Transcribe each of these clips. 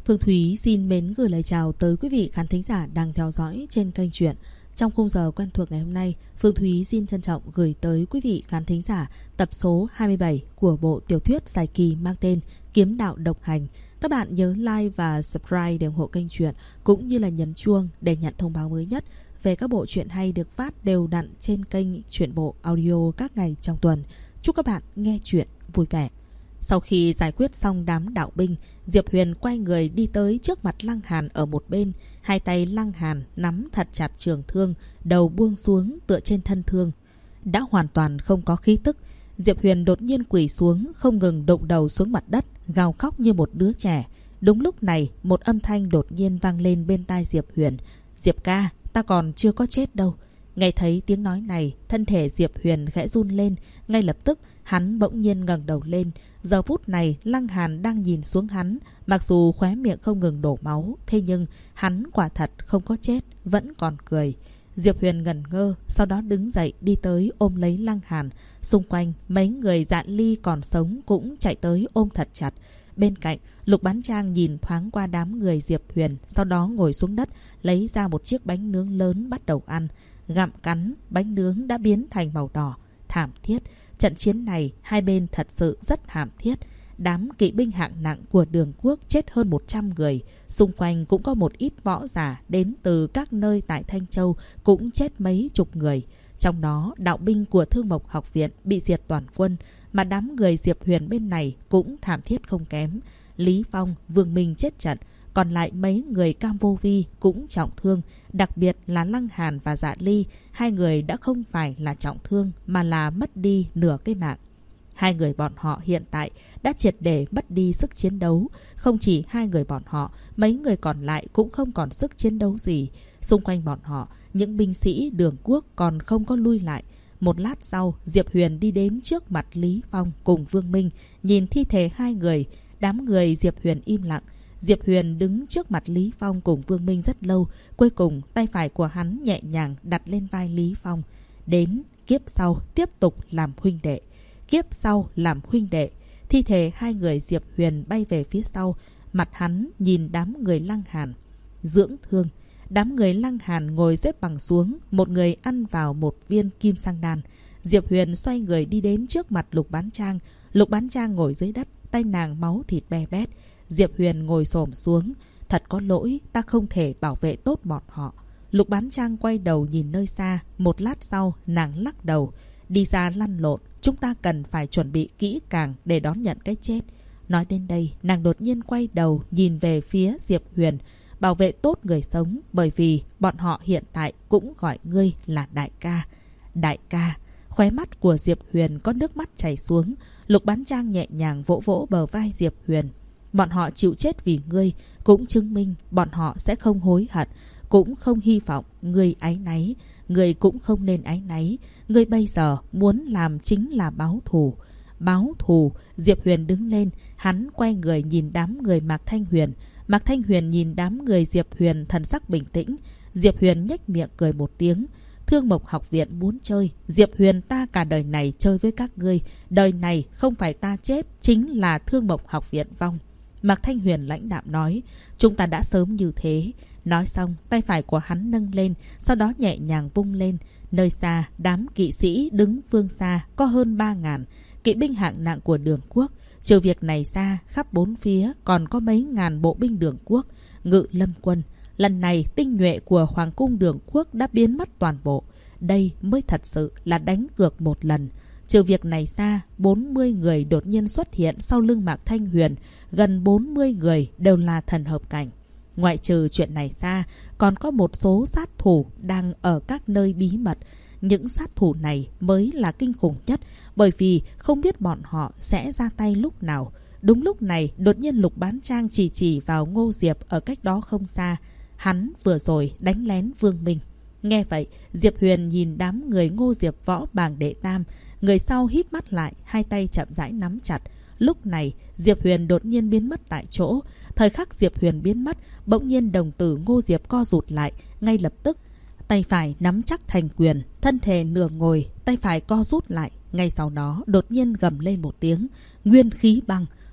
Phương Thúy xin mến gửi lời chào tới quý vị khán thính giả đang theo dõi trên kênh truyện. Trong khung giờ quen thuộc ngày hôm nay, Phương Thúy xin trân trọng gửi tới quý vị khán thính giả tập số 27 của bộ tiểu thuyết dài kỳ mang tên Kiếm Đạo Độc Hành. Các bạn nhớ like và subscribe để ủng hộ kênh truyện, cũng như là nhấn chuông để nhận thông báo mới nhất về các bộ truyện hay được phát đều đặn trên kênh Truyện Bộ Audio các ngày trong tuần. Chúc các bạn nghe truyện vui vẻ. Sau khi giải quyết xong đám đạo binh, Diệp Huyền quay người đi tới trước mặt Lăng Hàn ở một bên. Hai tay Lăng Hàn nắm thật chặt trường thương, đầu buông xuống tựa trên thân thương. Đã hoàn toàn không có khí tức, Diệp Huyền đột nhiên quỳ xuống, không ngừng đụng đầu xuống mặt đất, gào khóc như một đứa trẻ. Đúng lúc này, một âm thanh đột nhiên vang lên bên tai Diệp Huyền. "Diệp ca, ta còn chưa có chết đâu." Nghe thấy tiếng nói này, thân thể Diệp Huyền khẽ run lên. Ngay lập tức, hắn bỗng nhiên ngẩng đầu lên. Giờ phút này, Lăng Hàn đang nhìn xuống hắn. Mặc dù khóe miệng không ngừng đổ máu, thế nhưng hắn quả thật không có chết, vẫn còn cười. Diệp Huyền ngẩn ngơ, sau đó đứng dậy đi tới ôm lấy Lăng Hàn. Xung quanh, mấy người Dạn Ly còn sống cũng chạy tới ôm thật chặt. Bên cạnh, Lục Bán Trang nhìn thoáng qua đám người Diệp Huyền, sau đó ngồi xuống đất, lấy ra một chiếc bánh nướng lớn bắt đầu ăn. Gặm cắn, bánh nướng đã biến thành màu đỏ. Thảm thiết. Trận chiến này, hai bên thật sự rất thảm thiết. Đám kỵ binh hạng nặng của Đường Quốc chết hơn 100 người. Xung quanh cũng có một ít võ giả đến từ các nơi tại Thanh Châu cũng chết mấy chục người. Trong đó, đạo binh của Thương Mộc Học Viện bị diệt toàn quân, mà đám người Diệp Huyền bên này cũng thảm thiết không kém. Lý Phong, Vương Minh chết trận, còn lại mấy người Cam Vô Vi cũng trọng thương. Đặc biệt là Lăng Hàn và Dạ Ly, hai người đã không phải là trọng thương mà là mất đi nửa cái mạng. Hai người bọn họ hiện tại đã triệt để mất đi sức chiến đấu. Không chỉ hai người bọn họ, mấy người còn lại cũng không còn sức chiến đấu gì. Xung quanh bọn họ, những binh sĩ Đường Quốc còn không có lui lại. Một lát sau, Diệp Huyền đi đến trước mặt Lý Phong cùng Vương Minh, nhìn thi thể hai người. Đám người Diệp Huyền im lặng. Diệp Huyền đứng trước mặt Lý Phong cùng Vương Minh rất lâu. Cuối cùng, tay phải của hắn nhẹ nhàng đặt lên vai Lý Phong. "Đến kiếp sau tiếp tục làm huynh đệ. Kiếp sau làm huynh đệ." Thi thể hai người Diệp Huyền bay về phía sau. Mặt hắn nhìn đám người Lăng Hàn. Dưỡng thương. Đám người Lăng Hàn ngồi xếp bằng xuống. Một người ăn vào một viên kim sang đan. Diệp Huyền xoay người đi đến trước mặt Lục Bán Trang. Lục Bán Trang ngồi dưới đất, tay nàng máu thịt be bét. Diệp Huyền ngồi xổm xuống. "Thật có lỗi, ta không thể bảo vệ tốt bọn họ." Lục Bán Trang quay đầu nhìn nơi xa. Một lát sau, nàng lắc đầu. "Đi ra lăn lộn, chúng ta cần phải chuẩn bị kỹ càng để đón nhận cái chết." Nói đến đây, nàng đột nhiên quay đầu nhìn về phía Diệp Huyền. "Bảo vệ tốt người sống, bởi vì bọn họ hiện tại cũng gọi ngươi là đại ca." "Đại ca." Khóe mắt của Diệp Huyền có nước mắt chảy xuống. Lục Bán Trang nhẹ nhàng vỗ vỗ bờ vai Diệp Huyền. "Bọn họ chịu chết vì ngươi, cũng chứng minh bọn họ sẽ không hối hận, cũng không hy vọng ngươi áy náy. Ngươi cũng không nên áy náy. Ngươi bây giờ muốn làm chính là báo thù." "Báo thù." Diệp Huyền đứng lên, hắn quay người nhìn đám người Mạc Thanh Huyền. Mạc Thanh Huyền nhìn đám người Diệp Huyền thần sắc bình tĩnh. Diệp Huyền nhếch miệng cười một tiếng. "Thương Mộc Học Viện muốn chơi, Diệp Huyền ta cả đời này chơi với các ngươi. Đời này không phải ta chết, chính là Thương Mộc Học Viện vong." Mạc Thanh Huyền lãnh đạm nói. "Chúng ta đã sớm như thế." Nói xong, tay phải của hắn nâng lên, sau đó nhẹ nhàng vung lên. Nơi xa, đám kỵ sĩ đứng phương xa có hơn 3.000 kỵ binh hạng nặng của Đường Quốc. Trừ việc này ra, khắp bốn phía còn có mấy ngàn bộ binh Đường Quốc, Ngự Lâm quân. Lần này, tinh nhuệ của Hoàng cung Đường Quốc đã biến mất toàn bộ. Đây mới thật sự là đánh cược một lần. Trừ việc này ra, 40 người đột nhiên xuất hiện sau lưng Mạc Thanh Huyền. Gần 40 người đều là thần hợp cảnh. Ngoại trừ chuyện này ra, còn có một số sát thủ đang ở các nơi bí mật. Những sát thủ này mới là kinh khủng nhất, bởi vì không biết bọn họ sẽ ra tay lúc nào. Đúng lúc này, đột nhiên Lục Bán Trang chỉ vào Ngô Diệp ở cách đó không xa. Hắn vừa rồi đánh lén Vương Minh. Nghe vậy, Diệp Huyền nhìn đám người Ngô Diệp Võ Bàng Đệ Tam. Người sau híp mắt lại, hai tay chậm rãi nắm chặt. Lúc này, Diệp Huyền đột nhiên biến mất tại chỗ. Thời khắc Diệp Huyền biến mất, bỗng nhiên đồng tử Ngô Diệp co rụt lại. Ngay lập tức, tay phải nắm chắc thành quyền, thân thể nửa ngồi, tay phải co rút lại. Ngay sau đó, đột nhiên gầm lên một tiếng. Nguyên khí băng.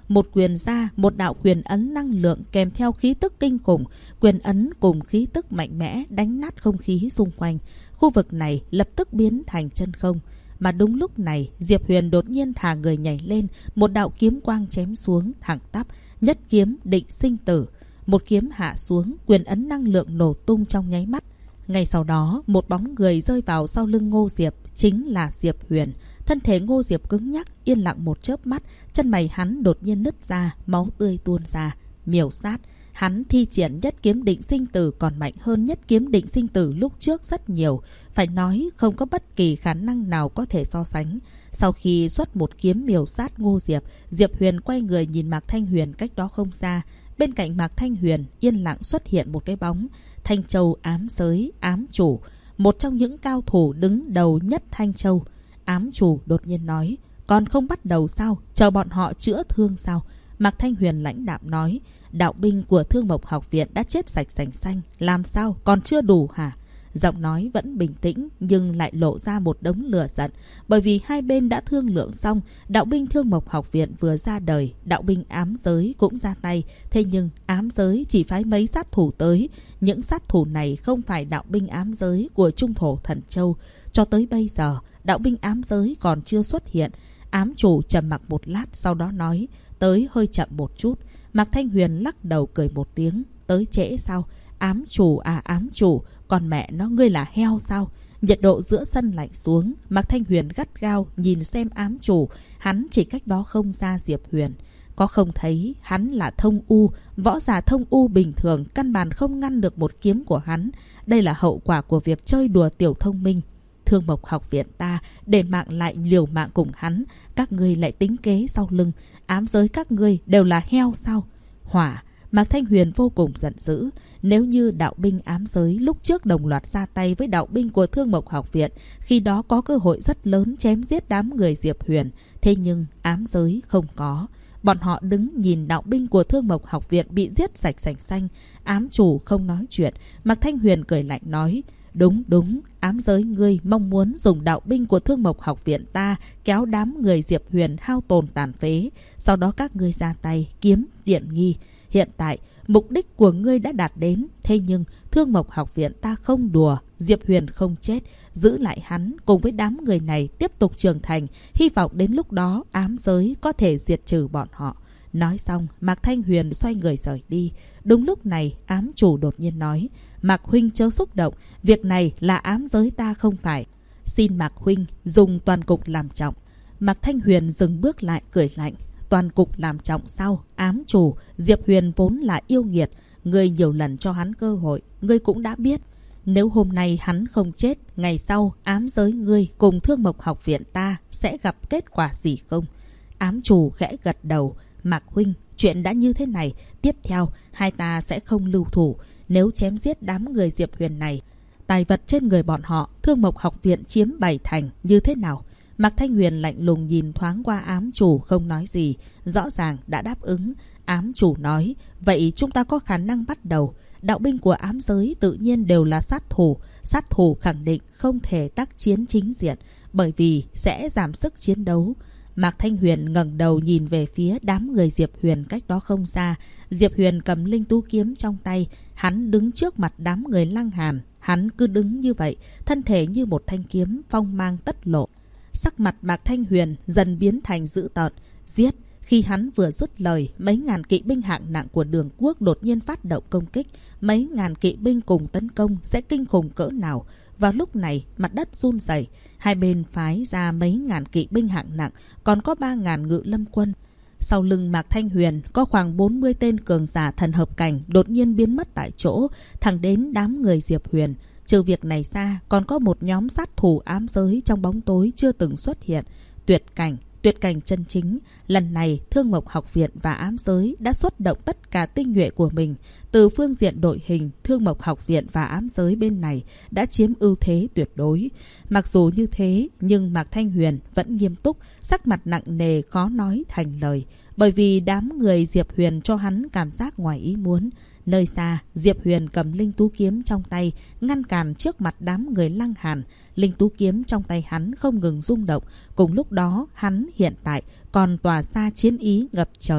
một quyền ra, một đạo quyền ấn năng lượng kèm theo khí tức kinh khủng. Quyền ấn cùng khí tức mạnh mẽ đánh nát không khí xung quanh. Khu vực này lập tức biến thành chân không. Mà đúng lúc này, Diệp Huyền đột nhiên thả người nhảy lên, một đạo kiếm quang chém xuống thẳng tắp, nhất kiếm định sinh tử. Một kiếm hạ xuống, quyền ấn năng lượng nổ tung trong nháy mắt. Ngay sau đó, một bóng người rơi vào sau lưng Ngô Diệp, chính là Diệp Huyền. Thân thể Ngô Diệp cứng nhắc, yên lặng một chớp mắt, chân mày hắn đột nhiên nứt ra, máu tươi tuôn ra, miểu sát. Hắn thi triển nhất kiếm định sinh tử còn mạnh hơn nhất kiếm định sinh tử lúc trước rất nhiều. Phải nói không có bất kỳ khả năng nào có thể so sánh. Sau khi xuất một kiếm miểu sát Ngô Diệp, Diệp Huyền quay người nhìn Mạc Thanh Huyền cách đó không xa. Bên cạnh Mạc Thanh Huyền yên lặng xuất hiện một cái bóng. Thanh Châu ám giới, ám chủ. Một trong những cao thủ đứng đầu nhất Thanh Châu. Ám chủ đột nhiên nói, còn không bắt đầu sao? Chờ bọn họ chữa thương sao? Mạc Thanh Huyền lãnh đạm nói, đạo binh của Thương Mộc Học Viện đã chết sạch sành xanh, làm sao còn chưa đủ hả? Giọng nói vẫn bình tĩnh nhưng lại lộ ra một đống lửa giận, bởi vì hai bên đã thương lượng xong, đạo binh Thương Mộc Học Viện vừa ra đời, đạo binh ám giới cũng ra tay, thế nhưng ám giới chỉ phái mấy sát thủ tới, những sát thủ này không phải đạo binh ám giới của Trung Thổ Thần Châu. Cho tới bây giờ, đạo binh ám giới còn chưa xuất hiện. Ám chủ trầm mặc một lát sau đó nói, tới hơi chậm một chút. Mạc Thanh Huyền lắc đầu cười một tiếng, tới trễ sao? Ám chủ à ám chủ, còn mẹ nó ngươi là heo sao? Nhiệt độ giữa sân lạnh xuống, Mạc Thanh Huyền gắt gao nhìn xem ám chủ, hắn chỉ cách đó không xa Diệp Huyền. Có không thấy hắn là thông u, võ giả thông u bình thường căn bản không ngăn được một kiếm của hắn. Đây là hậu quả của việc chơi đùa tiểu thông minh. Thương Mộc Học Viện ta để mạng lại liều mạng cùng hắn, các ngươi lại tính kế sau lưng. Ám giới các ngươi đều là heo sao? Hỏa! Mạc Thanh Huyền vô cùng giận dữ. Nếu như đạo binh ám giới lúc trước đồng loạt ra tay với đạo binh của Thương Mộc Học Viện, khi đó có cơ hội rất lớn chém giết đám người Diệp Huyền. Thế nhưng ám giới không có. Bọn họ đứng nhìn đạo binh của Thương Mộc Học Viện bị giết sạch sành xanh. Ám chủ không nói chuyện. Mạc Thanh Huyền cười lạnh nói, đúng đúng, ám giới ngươi mong muốn dùng đạo binh của Thương Mộc Học Viện ta kéo đám người Diệp Huyền hao tồn tàn phế. Sau đó các ngươi ra tay kiếm Điện Nghi. Hiện tại mục đích của ngươi đã đạt đến. Thế nhưng Thương Mộc Học Viện ta không đùa. Diệp Huyền không chết, giữ lại hắn cùng với đám người này tiếp tục trưởng thành. Hy vọng đến lúc đó ám giới có thể diệt trừ bọn họ. Nói xong Mạc Thanh Huyền xoay người rời đi. Đúng lúc này ám chủ đột nhiên nói, Mạc huynh chớ xúc động, việc này là ám giới ta không phải. Xin Mạc huynh dùng toàn cục làm trọng. Mạc Thanh Huyền dừng bước lại cười lạnh, toàn cục làm trọng sao? Ám chủ, Diệp Huyền vốn là yêu nghiệt, ngươi nhiều lần cho hắn cơ hội, ngươi cũng đã biết. Nếu hôm nay hắn không chết, ngày sau ám giới ngươi cùng Thương Mộc Học Viện ta sẽ gặp kết quả gì không? Ám chủ khẽ gật đầu, Mạc huynh, chuyện đã như thế này, tiếp theo hai ta sẽ không lưu thủ. Nếu chém giết đám người Diệp Huyền này, tài vật trên người bọn họ Thương Mộc Học Viện chiếm 7 thành như thế nào? Mạc Thanh Huyền lạnh lùng nhìn thoáng qua ám chủ không nói gì, rõ ràng đã đáp ứng. Ám chủ nói, vậy chúng ta có khả năng bắt đầu. Đạo binh của ám giới tự nhiên đều là sát thủ khẳng định không thể tác chiến chính diện, bởi vì sẽ giảm sức chiến đấu. Mạc Thanh Huyền ngẩng đầu nhìn về phía đám người Diệp Huyền cách đó không xa. Diệp Huyền cầm linh tú kiếm trong tay, hắn đứng trước mặt đám người Lăng Hàn. Hắn cứ đứng như vậy, thân thể như một thanh kiếm phong mang tất lộ. Sắc mặt Mạc Thanh Huyền dần biến thành dữ tợn, giết. Khi hắn vừa dứt lời, mấy ngàn kỵ binh hạng nặng của Đường Quốc đột nhiên phát động công kích. Mấy ngàn kỵ binh cùng tấn công sẽ kinh khủng cỡ nào? Vào lúc này, mặt đất run rẩy, hai bên phái ra mấy ngàn kỵ binh hạng nặng, còn có 3.000 ngự lâm quân. Sau lưng Mạc Thanh Huyền có khoảng 40 tên cường giả thần hợp cảnh đột nhiên biến mất tại chỗ, thẳng đến đám người Diệp Huyền. Trừ việc này ra, còn có một nhóm sát thủ ám giới trong bóng tối chưa từng xuất hiện. Tuyệt cảnh chân chính. Lần này, Thương Mộc Học Viện và ám giới đã xuất động tất cả tinh nhuệ của mình. Từ phương diện đội hình, Thương Mộc Học Viện và ám giới bên này đã chiếm ưu thế tuyệt đối. Mặc dù như thế, nhưng Mạc Thanh Huyền vẫn nghiêm túc, sắc mặt nặng nề khó nói thành lời. Bởi vì đám người Diệp Huyền cho hắn cảm giác ngoài ý muốn. Nơi xa, Diệp Huyền cầm linh tú kiếm trong tay, ngăn cản trước mặt đám người Lăng Hàn. Linh tú kiếm trong tay hắn không ngừng rung động. Cùng lúc đó, hắn hiện tại còn tỏa ra chiến ý ngập trời.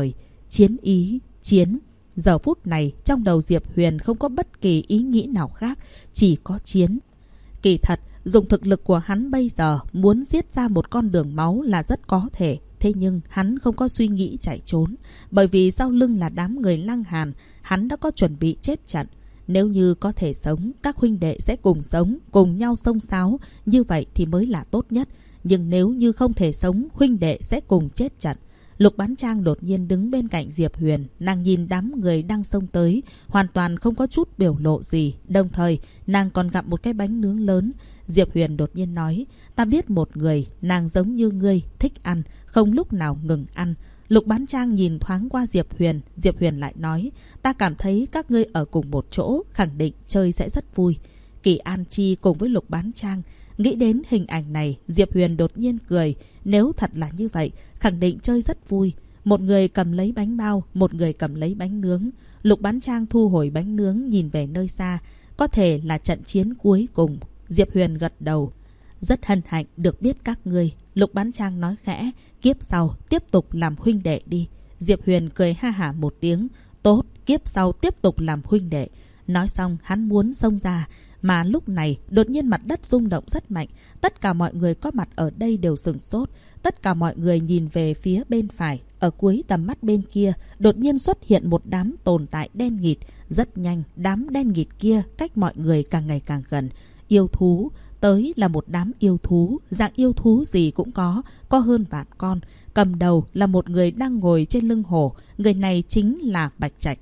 chiến ý, chiến. Giờ phút này trong đầu Diệp Huyền không có bất kỳ ý nghĩ nào khác, chỉ có chiến. Kỳ thật, dùng thực lực của hắn bây giờ muốn giết ra một con đường máu là rất có thể. Thế nhưng hắn không có suy nghĩ chạy trốn, bởi vì sau lưng là đám người Lăng Hàn, hắn đã có chuẩn bị chết trận. Nếu như có thể sống, các huynh đệ sẽ cùng sống, cùng nhau xông xáo, như vậy thì mới là tốt nhất. Nhưng nếu như không thể sống, huynh đệ sẽ cùng chết trận. Lục Bán Trang đột nhiên đứng bên cạnh Diệp Huyền, nàng nhìn đám người đang xông tới, hoàn toàn không có chút biểu lộ gì. Đồng thời, nàng còn gặp một cái bánh nướng lớn. Diệp Huyền đột nhiên nói, ta biết một người, nàng giống như ngươi, thích ăn, không lúc nào ngừng ăn. Lục Bán Trang nhìn thoáng qua Diệp Huyền lại nói, ta cảm thấy các ngươi ở cùng một chỗ, khẳng định chơi sẽ rất vui. Kỳ An Chi cùng với Lục Bán Trang, nghĩ đến hình ảnh này, Diệp Huyền đột nhiên cười, nếu thật là như vậy, khẳng định chơi rất vui. Một người cầm lấy bánh bao, một người cầm lấy bánh nướng. Lục Bán Trang thu hồi bánh nướng nhìn về nơi xa, có thể là trận chiến cuối cùng. Diệp Huyền gật đầu, rất hân hạnh được biết các ngươi. Lục Bán Trang nói khẽ, kiếp sau tiếp tục làm huynh đệ đi. Diệp Huyền cười ha hả một tiếng, tốt, kiếp sau tiếp tục làm huynh đệ. Nói xong hắn muốn xông ra, mà lúc này đột nhiên mặt đất rung động rất mạnh. Tất cả mọi người có mặt ở đây đều sửng sốt. Tất cả mọi người nhìn về phía bên phải. Ở cuối tầm mắt bên kia đột nhiên xuất hiện một đám tồn tại đen nghịt. Rất nhanh đám đen nghịt kia cách mọi người càng ngày càng gần. Yêu thú, tới là một đám yêu thú. Dạng yêu thú gì cũng có hơn vạn con. Cầm đầu là một người đang ngồi trên lưng hổ. Người này chính là Bạch Trạch.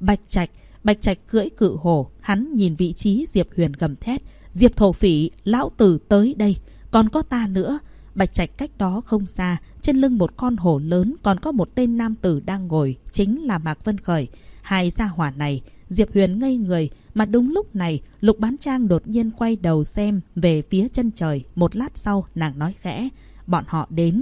Bạch Trạch cưỡi cự hổ, hắn nhìn vị trí Diệp Huyền gầm thét, Diệp thổ phỉ, lão tử tới đây, còn có ta nữa. Bạch Trạch cách đó không xa, trên lưng một con hổ lớn còn có một tên nam tử đang ngồi, chính là Mạc Vân Khởi. Hai gia hỏa này, Diệp Huyền ngây người, mà đúng lúc này, Lục Bán Trang đột nhiên quay đầu xem về phía chân trời. Một lát sau, nàng nói khẽ, bọn họ đến.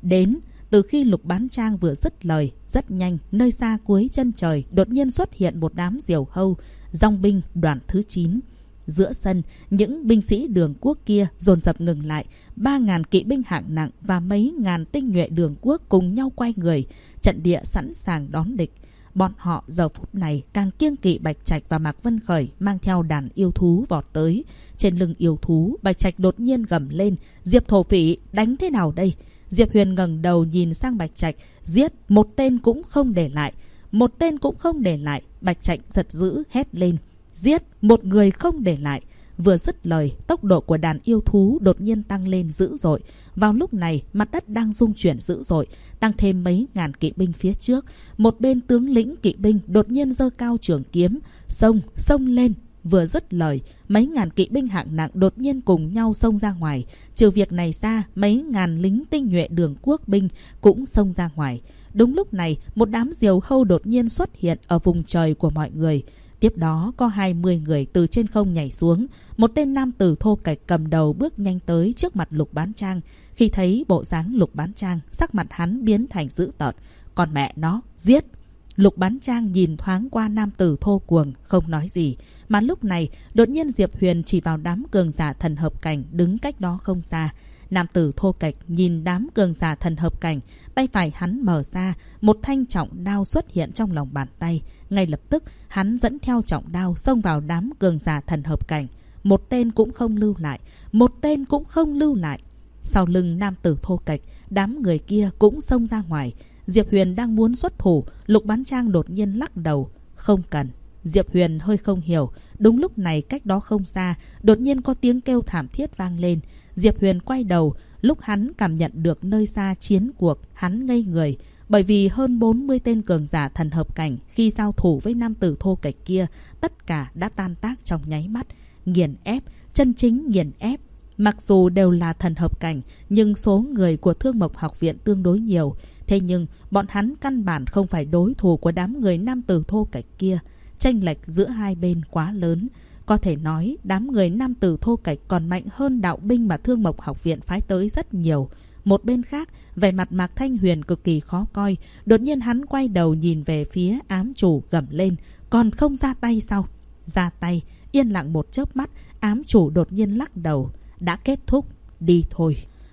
Từ khi Lục Bán Trang vừa dứt lời, rất nhanh, nơi xa cuối chân trời đột nhiên xuất hiện một đám diều hâu, dòng binh đoàn thứ 9. Giữa sân, những binh sĩ Đường Quốc kia dồn dập ngừng lại, 3.000 kỵ binh hạng nặng và mấy ngàn tinh nhuệ Đường Quốc cùng nhau quay người, trận địa sẵn sàng đón địch. Bọn họ giờ phút này càng kiêng kỵ Bạch Trạch và Mạc Vân Khởi mang theo đàn yêu thú vọt tới. Trên lưng yêu thú, Bạch Trạch đột nhiên gầm lên, Diệp thổ phỉ, đánh thế nào đây? Diệp Huyền ngẩng đầu nhìn sang Bạch Trạch, giết, một tên cũng không để lại. Một tên cũng không để lại. Bạch Trạch giật dữ hét lên, giết, một người không để lại. Vừa dứt lời, tốc độ của đàn yêu thú đột nhiên tăng lên dữ dội. Vào lúc này, mặt đất đang rung chuyển dữ dội, tăng thêm mấy ngàn kỵ binh phía trước. Một bên tướng lĩnh kỵ binh đột nhiên giơ cao trường kiếm, xông lên. Vừa dứt lời, mấy ngàn kỵ binh hạng nặng đột nhiên cùng nhau xông ra ngoài. Trừ việc này ra, mấy ngàn lính tinh nhuệ Đường Quốc binh cũng xông ra ngoài. Đúng lúc này, một đám diều hâu đột nhiên xuất hiện ở vùng trời của mọi người. Tiếp đó có 20 người từ trên không nhảy xuống. Một tên nam tử thô kệch cầm đầu bước nhanh tới trước mặt Lục Bán Trang. Khi thấy bộ dáng Lục Bán Trang, sắc mặt hắn biến thành dữ tợn. Còn mẹ nó, giết! Lục Bán Trang nhìn thoáng qua nam tử thô cuồng, không nói gì. Mà lúc này, đột nhiên Diệp Huyền chỉ vào đám cường giả thần hợp cảnh đứng cách đó không xa. Nam tử thô kệch nhìn đám cường giả thần hợp cảnh, tay phải hắn mở ra, một thanh trọng đao xuất hiện trong lòng bàn tay. Ngay lập tức, hắn dẫn theo trọng đao xông vào đám cường giả thần hợp cảnh. Một tên cũng không lưu lại, một tên cũng không lưu lại. Sau lưng nam tử thô kệch, đám người kia cũng xông ra ngoài. Diệp Huyền đang muốn xuất thủ, Lục Bán Trang đột nhiên lắc đầu. Không cần. Diệp Huyền hơi không hiểu. Đúng lúc này cách đó không xa, đột nhiên có tiếng kêu thảm thiết vang lên. Diệp Huyền quay đầu, lúc hắn cảm nhận được nơi xa chiến cuộc, hắn ngây người. Bởi vì hơn 40 tên cường giả thần hợp cảnh khi giao thủ với nam tử thô kệch kia, tất cả đã tan tác trong nháy mắt. Nghiền ép, chân chính nghiền ép. Mặc dù đều là thần hợp cảnh, nhưng số người của Thương Mộc Học Viện tương đối nhiều. Thế nhưng, bọn hắn căn bản không phải đối thủ của đám người nam tử thô kệch kia. Chênh lệch giữa hai bên quá lớn. Có thể nói, đám người nam tử thô kệch còn mạnh hơn đạo binh mà Thương Mộc Học Viện phái tới rất nhiều. Một bên khác, vẻ mặt Mạc Thanh Huyền cực kỳ khó coi. Đột nhiên hắn quay đầu nhìn về phía ám chủ gầm lên. Còn không ra tay sao? Ra tay, yên lặng một chớp mắt, ám chủ đột nhiên lắc đầu. Đã kết thúc, đi thôi.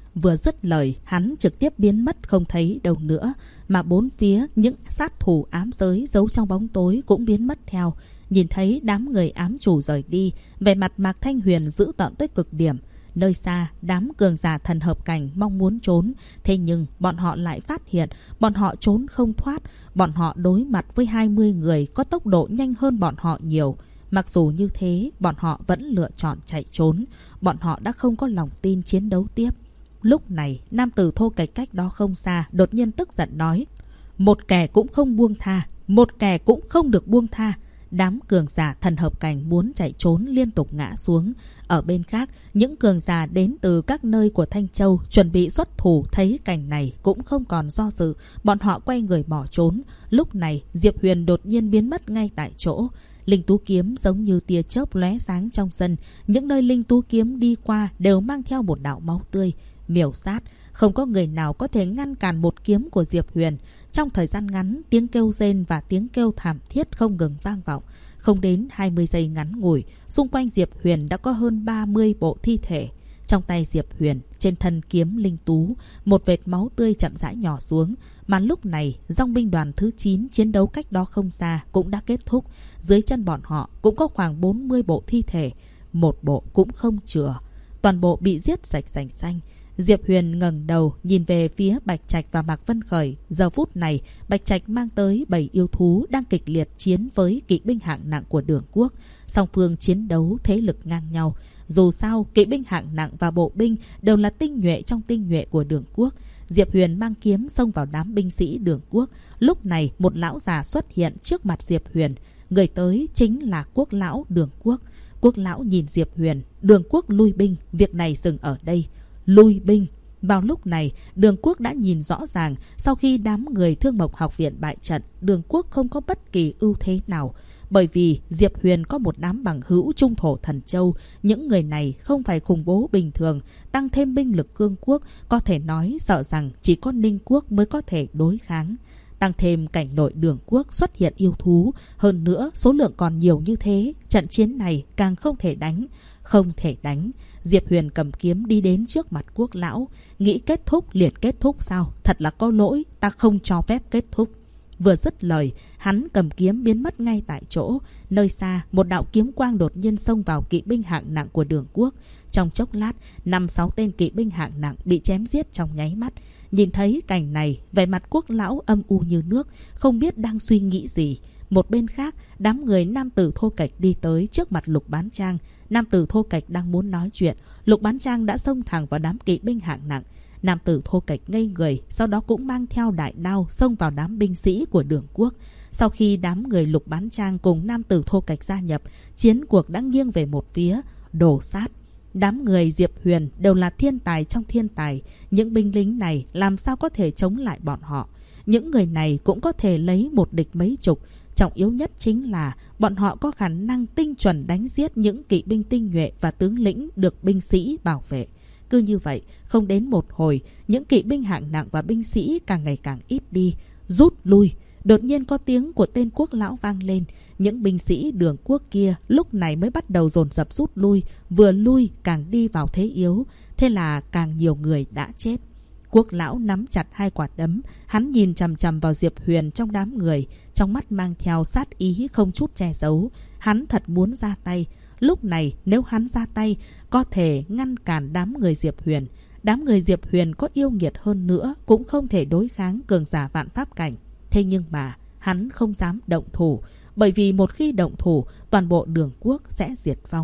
Vừa dứt lời, hắn trực tiếp biến mất không thấy đâu nữa, mà bốn phía những sát thủ ám giới giấu trong bóng tối cũng biến mất theo. Nhìn thấy đám người ám chủ rời đi, vẻ mặt Mạc Thanh Huyền dữ tợn tới cực điểm. Nơi xa, đám cường giả thần hợp cảnh mong muốn trốn, thế nhưng bọn họ lại phát hiện bọn họ trốn không thoát. Bọn họ đối mặt với 20 người có tốc độ nhanh hơn bọn họ nhiều. Mặc dù như thế, bọn họ vẫn lựa chọn chạy trốn. Bọn họ đã không có lòng tin chiến đấu tiếp. Lúc này, nam tử thô kệch cách đó không xa đột nhiên tức giận nói: một kẻ cũng không buông tha, một kẻ cũng không được buông tha. Đám cường giả thần hợp cảnh muốn chạy trốn liên tục ngã xuống. Ở bên khác, những cường giả đến từ các nơi của Thanh Châu chuẩn bị xuất thủ thấy cảnh này cũng không còn do dự. Bọn họ quay người bỏ trốn. Lúc này, Diệp Huyền đột nhiên biến mất ngay tại chỗ. Linh tú kiếm giống như tia chớp lóe sáng trong sân. Những nơi linh tú kiếm đi qua đều mang theo một đạo máu tươi. Miểu sát, không có người nào có thể ngăn cản một kiếm của Diệp Huyền. Trong thời gian ngắn, tiếng kêu rên và tiếng kêu thảm thiết không ngừng vang vọng. Không đến 20 giây ngắn ngủi, xung quanh Diệp Huyền đã có hơn 30 bộ thi thể. Trong tay Diệp Huyền, trên thân kiếm linh tú, một vệt máu tươi chậm rãi nhỏ xuống. Mà lúc này, dòng binh đoàn thứ 9 chiến đấu cách đó không xa cũng đã kết thúc. Dưới chân bọn họ cũng có khoảng 40 bộ thi thể. Một bộ cũng không chừa. Toàn bộ bị giết sạch sành xanh. Diệp Huyền ngẩng đầu nhìn về phía Bạch Trạch và Mạc Vân Khởi. Giờ phút này, Bạch Trạch mang tới 7 yêu thú đang kịch liệt chiến với kỵ binh hạng nặng của Đường Quốc. Song phương chiến đấu thế lực ngang nhau. Dù sao, kỵ binh hạng nặng và bộ binh đều là tinh nhuệ trong tinh nhuệ của Đường Quốc. Diệp Huyền mang kiếm xông vào đám binh sĩ Đường Quốc. Lúc này, một lão già xuất hiện trước mặt Diệp Huyền. Người tới chính là Quốc lão Đường Quốc. Quốc lão nhìn Diệp Huyền. Đường Quốc lui binh, việc này dừng ở đây. Lui binh. Vào lúc này, Đường Quốc đã nhìn rõ ràng, sau khi đám người Thương Mộc học viện bại trận, Đường Quốc không có bất kỳ ưu thế nào. Bởi vì Diệp Huyền có một đám bằng hữu trung thổ Thần Châu. Những người này không phải khủng bố bình thường. Tăng thêm binh lực Cương Quốc, có thể nói sợ rằng chỉ có Ninh Quốc mới có thể đối kháng. Tăng thêm cảnh nội Đường Quốc xuất hiện yêu thú. Hơn nữa, số lượng còn nhiều như thế. Trận chiến này càng không thể đánh. Không thể đánh. Diệp Huyền cầm kiếm đi đến trước mặt Quốc lão. Nghĩ kết thúc liền kết thúc sao? Thật là có lỗi, ta không cho phép kết thúc. Vừa dứt lời, hắn cầm kiếm biến mất ngay tại chỗ. Nơi xa, một đạo kiếm quang đột nhiên xông vào kỵ binh hạng nặng của Đường Quốc. Trong chốc lát, 5-6 tên kỵ binh hạng nặng bị chém giết trong nháy mắt. Nhìn thấy cảnh này, vẻ mặt Quốc lão âm u như nước, không biết đang suy nghĩ gì. Một bên khác, đám người nam tử thô kệch đi tới trước mặt Lục Bán Trang. Nam tử thô kệch đang muốn nói chuyện, Lục Bán Trang đã xông thẳng vào đám kỵ binh hạng nặng. Nam tử thô kệch ngây người, sau đó cũng mang theo đại đao xông vào đám binh sĩ của Đường Quốc. Sau khi đám người Lục Bán Trang cùng nam tử thô kệch gia nhập, chiến cuộc đã nghiêng về một phía, đổ sát. Đám người Diệp Huyền đều là thiên tài trong thiên tài. Những binh lính này làm sao có thể chống lại bọn họ? Những người này cũng có thể lấy một địch mấy chục. Trọng yếu nhất chính là bọn họ có khả năng tinh chuẩn đánh giết những kỵ binh tinh nhuệ và tướng lĩnh được binh sĩ bảo vệ. Cứ như vậy, không đến một hồi, những kỵ binh hạng nặng và binh sĩ càng ngày càng ít đi. Rút lui. Đột nhiên có tiếng của tên Quốc lão vang lên. Những binh sĩ Đường Quốc kia lúc này mới bắt đầu dồn dập rút lui. Vừa lui càng đi vào thế yếu. Thế là càng nhiều người đã chết. Quốc lão nắm chặt hai quả đấm. Hắn nhìn chằm chằm vào Diệp Huyền trong đám người. Trong mắt mang theo sát ý không chút che giấu. Hắn thật muốn ra tay. Lúc này nếu hắn ra tay, có thể ngăn cản đám người Diệp Huyền. Đám người Diệp Huyền có yêu nghiệt hơn nữa cũng không thể đối kháng cường giả vạn pháp cảnh. Thế nhưng mà hắn không dám động thủ. Bởi vì một khi động thủ, toàn bộ Đường Quốc sẽ diệt vong.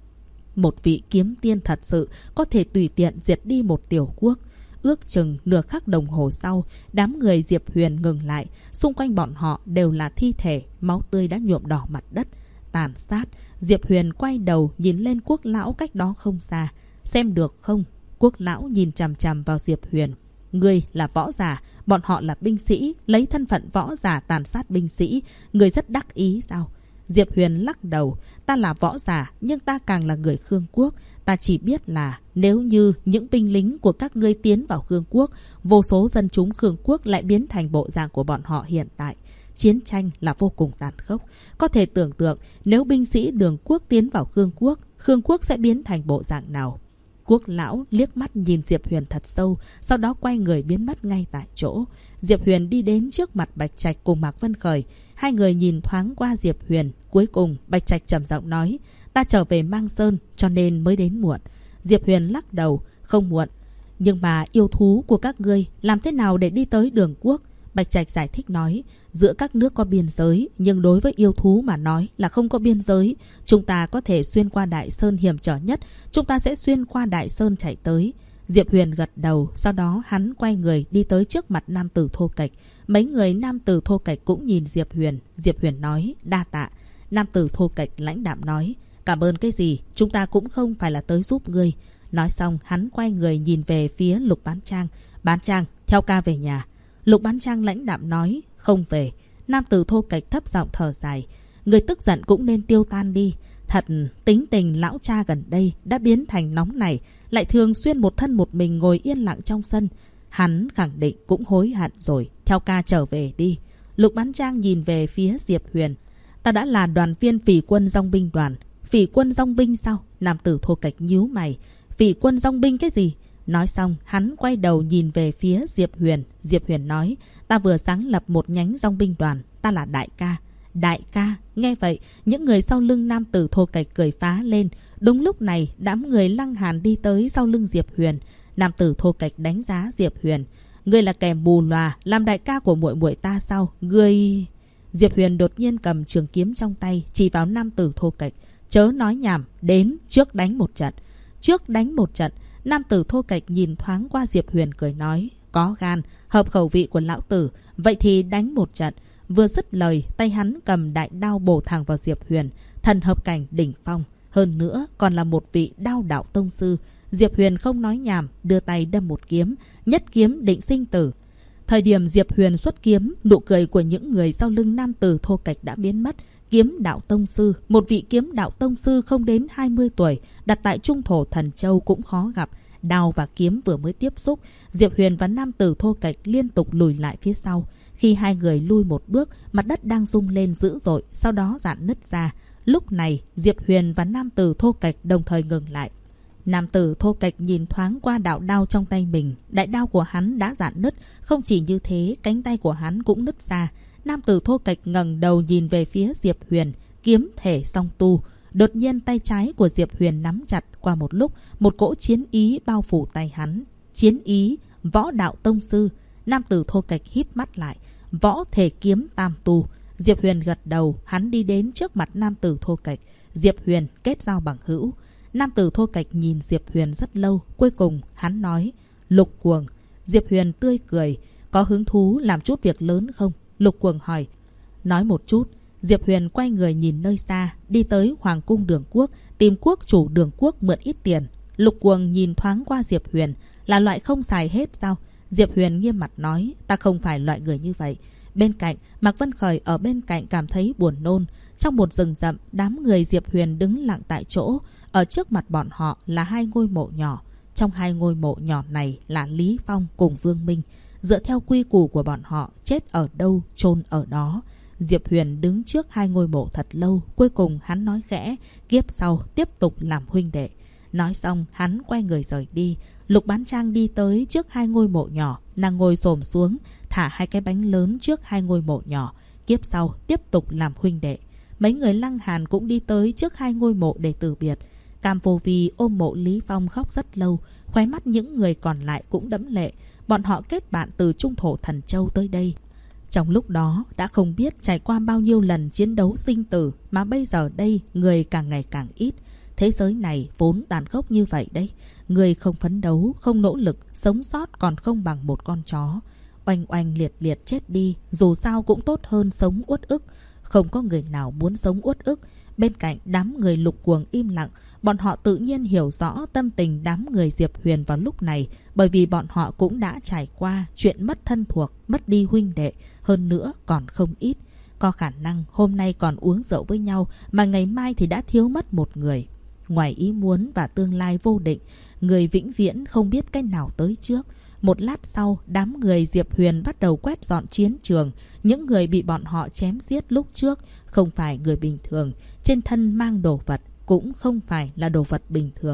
Một vị kiếm tiên thật sự có thể tùy tiện diệt đi một tiểu quốc. Ước chừng nửa khắc đồng hồ sau, đám người Diệp Huyền ngừng lại. Xung quanh bọn họ đều là thi thể, máu tươi đã nhuộm đỏ mặt đất. Tàn sát. Diệp Huyền quay đầu nhìn lên Quốc lão cách đó không xa. Xem được không? Quốc lão nhìn chằm chằm vào Diệp Huyền. Ngươi là võ giả, bọn họ là binh sĩ. Lấy thân phận võ giả tàn sát binh sĩ, ngươi rất đắc ý sao? Diệp Huyền lắc đầu. Ta là võ giả, nhưng ta càng là người Khương Quốc. Ta chỉ biết là nếu như những binh lính của các ngươi tiến vào Khương Quốc, vô số dân chúng Khương Quốc lại biến thành bộ dạng của bọn họ hiện tại. Chiến tranh là vô cùng tàn khốc. Có thể tưởng tượng nếu binh sĩ Đường Quốc tiến vào Khương Quốc, Khương Quốc sẽ biến thành bộ dạng nào? Quốc lão liếc mắt nhìn Diệp Huyền thật sâu, sau đó quay người biến mất ngay tại chỗ. Diệp Huyền đi đến trước mặt Bạch Trạch cùng Mạc Vân Khởi. Hai người nhìn thoáng qua Diệp Huyền. Cuối cùng Bạch Trạch trầm giọng nói, ta trở về Mang Sơn cho nên mới đến muộn. Diệp Huyền lắc đầu, không muộn. Nhưng mà yêu thú của các ngươi làm thế nào để đi tới Đường Quốc? Bạch Trạch giải thích nói, giữa các nước có biên giới, nhưng đối với yêu thú mà nói là không có biên giới. Chúng ta có thể xuyên qua Đại Sơn hiểm trở nhất, chúng ta sẽ xuyên qua Đại Sơn chạy tới. Diệp Huyền gật đầu, sau đó hắn quay người đi tới trước mặt nam tử thô kệch. Mấy người nam tử thô kệch cũng nhìn Diệp Huyền. Diệp Huyền nói, đa tạ. Nam tử thô kệch lãnh đạm nói, cảm ơn cái gì, chúng ta cũng không phải là tới giúp ngươi. Nói xong hắn quay người nhìn về phía Lục Bán Trang. Bán Trang, theo ca về nhà. Lục Bán Trang lãnh đạm nói, không về. Nam tử thô kệch thấp giọng thở dài, người tức giận cũng nên tiêu tan đi. Thật tính tình lão cha gần đây đã biến thành nóng này, lại thường xuyên một thân một mình ngồi yên lặng trong sân. Hắn khẳng định cũng hối hận rồi, theo ca trở về đi. Lục Bán Trang nhìn về phía Diệp Huyền. Ta đã là đoàn viên phỉ quân dòng binh đoàn. Phỉ quân dòng binh sao? Nam tử thô kệch nhíu mày. Phỉ quân dòng binh cái gì? Nói xong hắn quay đầu nhìn về phía Diệp Huyền. Diệp Huyền nói, ta vừa sáng lập một nhánh dòng binh đoàn, ta là đại ca. Đại ca? Nghe vậy những người sau lưng nam tử thô kệch cười phá lên. Đúng lúc này đám người Lăng Hàn đi tới sau lưng Diệp Huyền. Nam tử thô kệch đánh giá Diệp Huyền, ngươi là kẻ mù lòa, làm đại ca của muội muội ta sao? Ngươi... Diệp Huyền đột nhiên cầm trường kiếm trong tay chỉ vào nam tử thô kệch. Chớ nói nhảm, đến trước đánh một trận. Trước đánh một trận. Nam tử thô kệch nhìn thoáng qua Diệp Huyền cười nói, có gan, hợp khẩu vị của lão tử, vậy thì đánh một trận. Vừa dứt lời, tay hắn cầm đại đao bổ thẳng vào Diệp Huyền. Thần hợp cảnh đỉnh phong, hơn nữa còn là một vị đao đạo tông sư. Diệp Huyền không nói nhảm, đưa tay đâm một kiếm, nhất kiếm định sinh tử. Thời điểm Diệp Huyền xuất kiếm, nụ cười của những người sau lưng nam tử thô kệch đã biến mất. Kiếm đạo tông sư, một vị kiếm đạo tông sư không đến 20 tuổi, đặt tại trung thổ Thần Châu cũng khó gặp. Đao và kiếm vừa mới tiếp xúc, Diệp Huyền và nam tử thô kệch liên tục lùi lại phía sau. Khi hai người lui một bước, mặt đất đang rung lên dữ dội, sau đó rạn nứt ra. Lúc này, Diệp Huyền và nam tử thô kệch đồng thời ngừng lại. Nam tử thô kệch nhìn thoáng qua đạo đao trong tay mình. Đại đao của hắn đã rạn nứt, không chỉ như thế, cánh tay của hắn cũng nứt ra. Nam tử thô kệch ngẩng đầu nhìn về phía Diệp Huyền, kiếm thể song tu. Đột nhiên tay trái của Diệp Huyền nắm chặt, qua một lúc, một cỗ chiến ý bao phủ tay hắn. Chiến ý, võ đạo tông sư. Nam tử thô kệch híp mắt lại, võ thể kiếm tam tu. Diệp Huyền gật đầu, hắn đi đến trước mặt nam tử thô kệch. Diệp Huyền kết giao bằng hữu. Nam tử thô kệch nhìn Diệp Huyền rất lâu, cuối cùng hắn nói, Lục Cuồng. Diệp Huyền tươi cười, có hứng thú làm chút việc lớn không? Lục Cuồng hỏi. Nói một chút. Diệp Huyền quay người nhìn nơi xa, đi tới Hoàng cung Đường Quốc, tìm quốc chủ Đường Quốc mượn ít tiền. Lục Cuồng nhìn thoáng qua Diệp Huyền, là loại không xài hết sao? Diệp Huyền nghiêm mặt nói, ta không phải loại người như vậy. Bên cạnh, Mạc Vân Khởi ở bên cạnh cảm thấy buồn nôn. Trong một rừng rậm, đám người Diệp Huyền đứng lặng tại chỗ. Ở trước mặt bọn họ là hai ngôi mộ nhỏ. Trong hai ngôi mộ nhỏ này là Lý Phong cùng Vương Minh. Dựa theo quy củ của bọn họ, chết ở đâu, chôn ở đó. Diệp Huyền đứng trước hai ngôi mộ thật lâu. Cuối cùng hắn nói khẽ, kiếp sau tiếp tục làm huynh đệ. Nói xong hắn quay người rời đi. Lục Bán Trang đi tới trước hai ngôi mộ nhỏ. Nàng ngồi xổm xuống, thả hai cái bánh lớn trước hai ngôi mộ nhỏ. Kiếp sau tiếp tục làm huynh đệ. Mấy người Lăng Hàn cũng đi tới trước hai ngôi mộ để từ biệt. Cam Vô Vi ôm mộ Lý Phong khóc rất lâu. Khóe mắt những người còn lại cũng đẫm lệ. Bọn họ kết bạn từ trung thổ Thần Châu tới đây. Trong lúc đó đã không biết trải qua bao nhiêu lần chiến đấu sinh tử, mà bây giờ đây người càng ngày càng ít. Thế giới này vốn tàn khốc như vậy đấy. Người không phấn đấu, không nỗ lực, sống sót còn không bằng một con chó. Oanh oanh liệt liệt chết đi, dù sao cũng tốt hơn sống uất ức. Không có người nào muốn sống uất ức. Bên cạnh đám người Lục Cuồng im lặng. Bọn họ tự nhiên hiểu rõ tâm tình đám người Diệp Huyền vào lúc này, bởi vì bọn họ cũng đã trải qua chuyện mất thân thuộc, mất đi huynh đệ, hơn nữa còn không ít. Có khả năng hôm nay còn uống rượu với nhau, mà ngày mai thì đã thiếu mất một người. Ngoài ý muốn và tương lai vô định, người vĩnh viễn không biết cái nào tới trước. Một lát sau, đám người Diệp Huyền bắt đầu quét dọn chiến trường. Những người bị bọn họ chém giết lúc trước không phải người bình thường, trên thân mang đồ vật cũng không phải là đồ vật bình thường.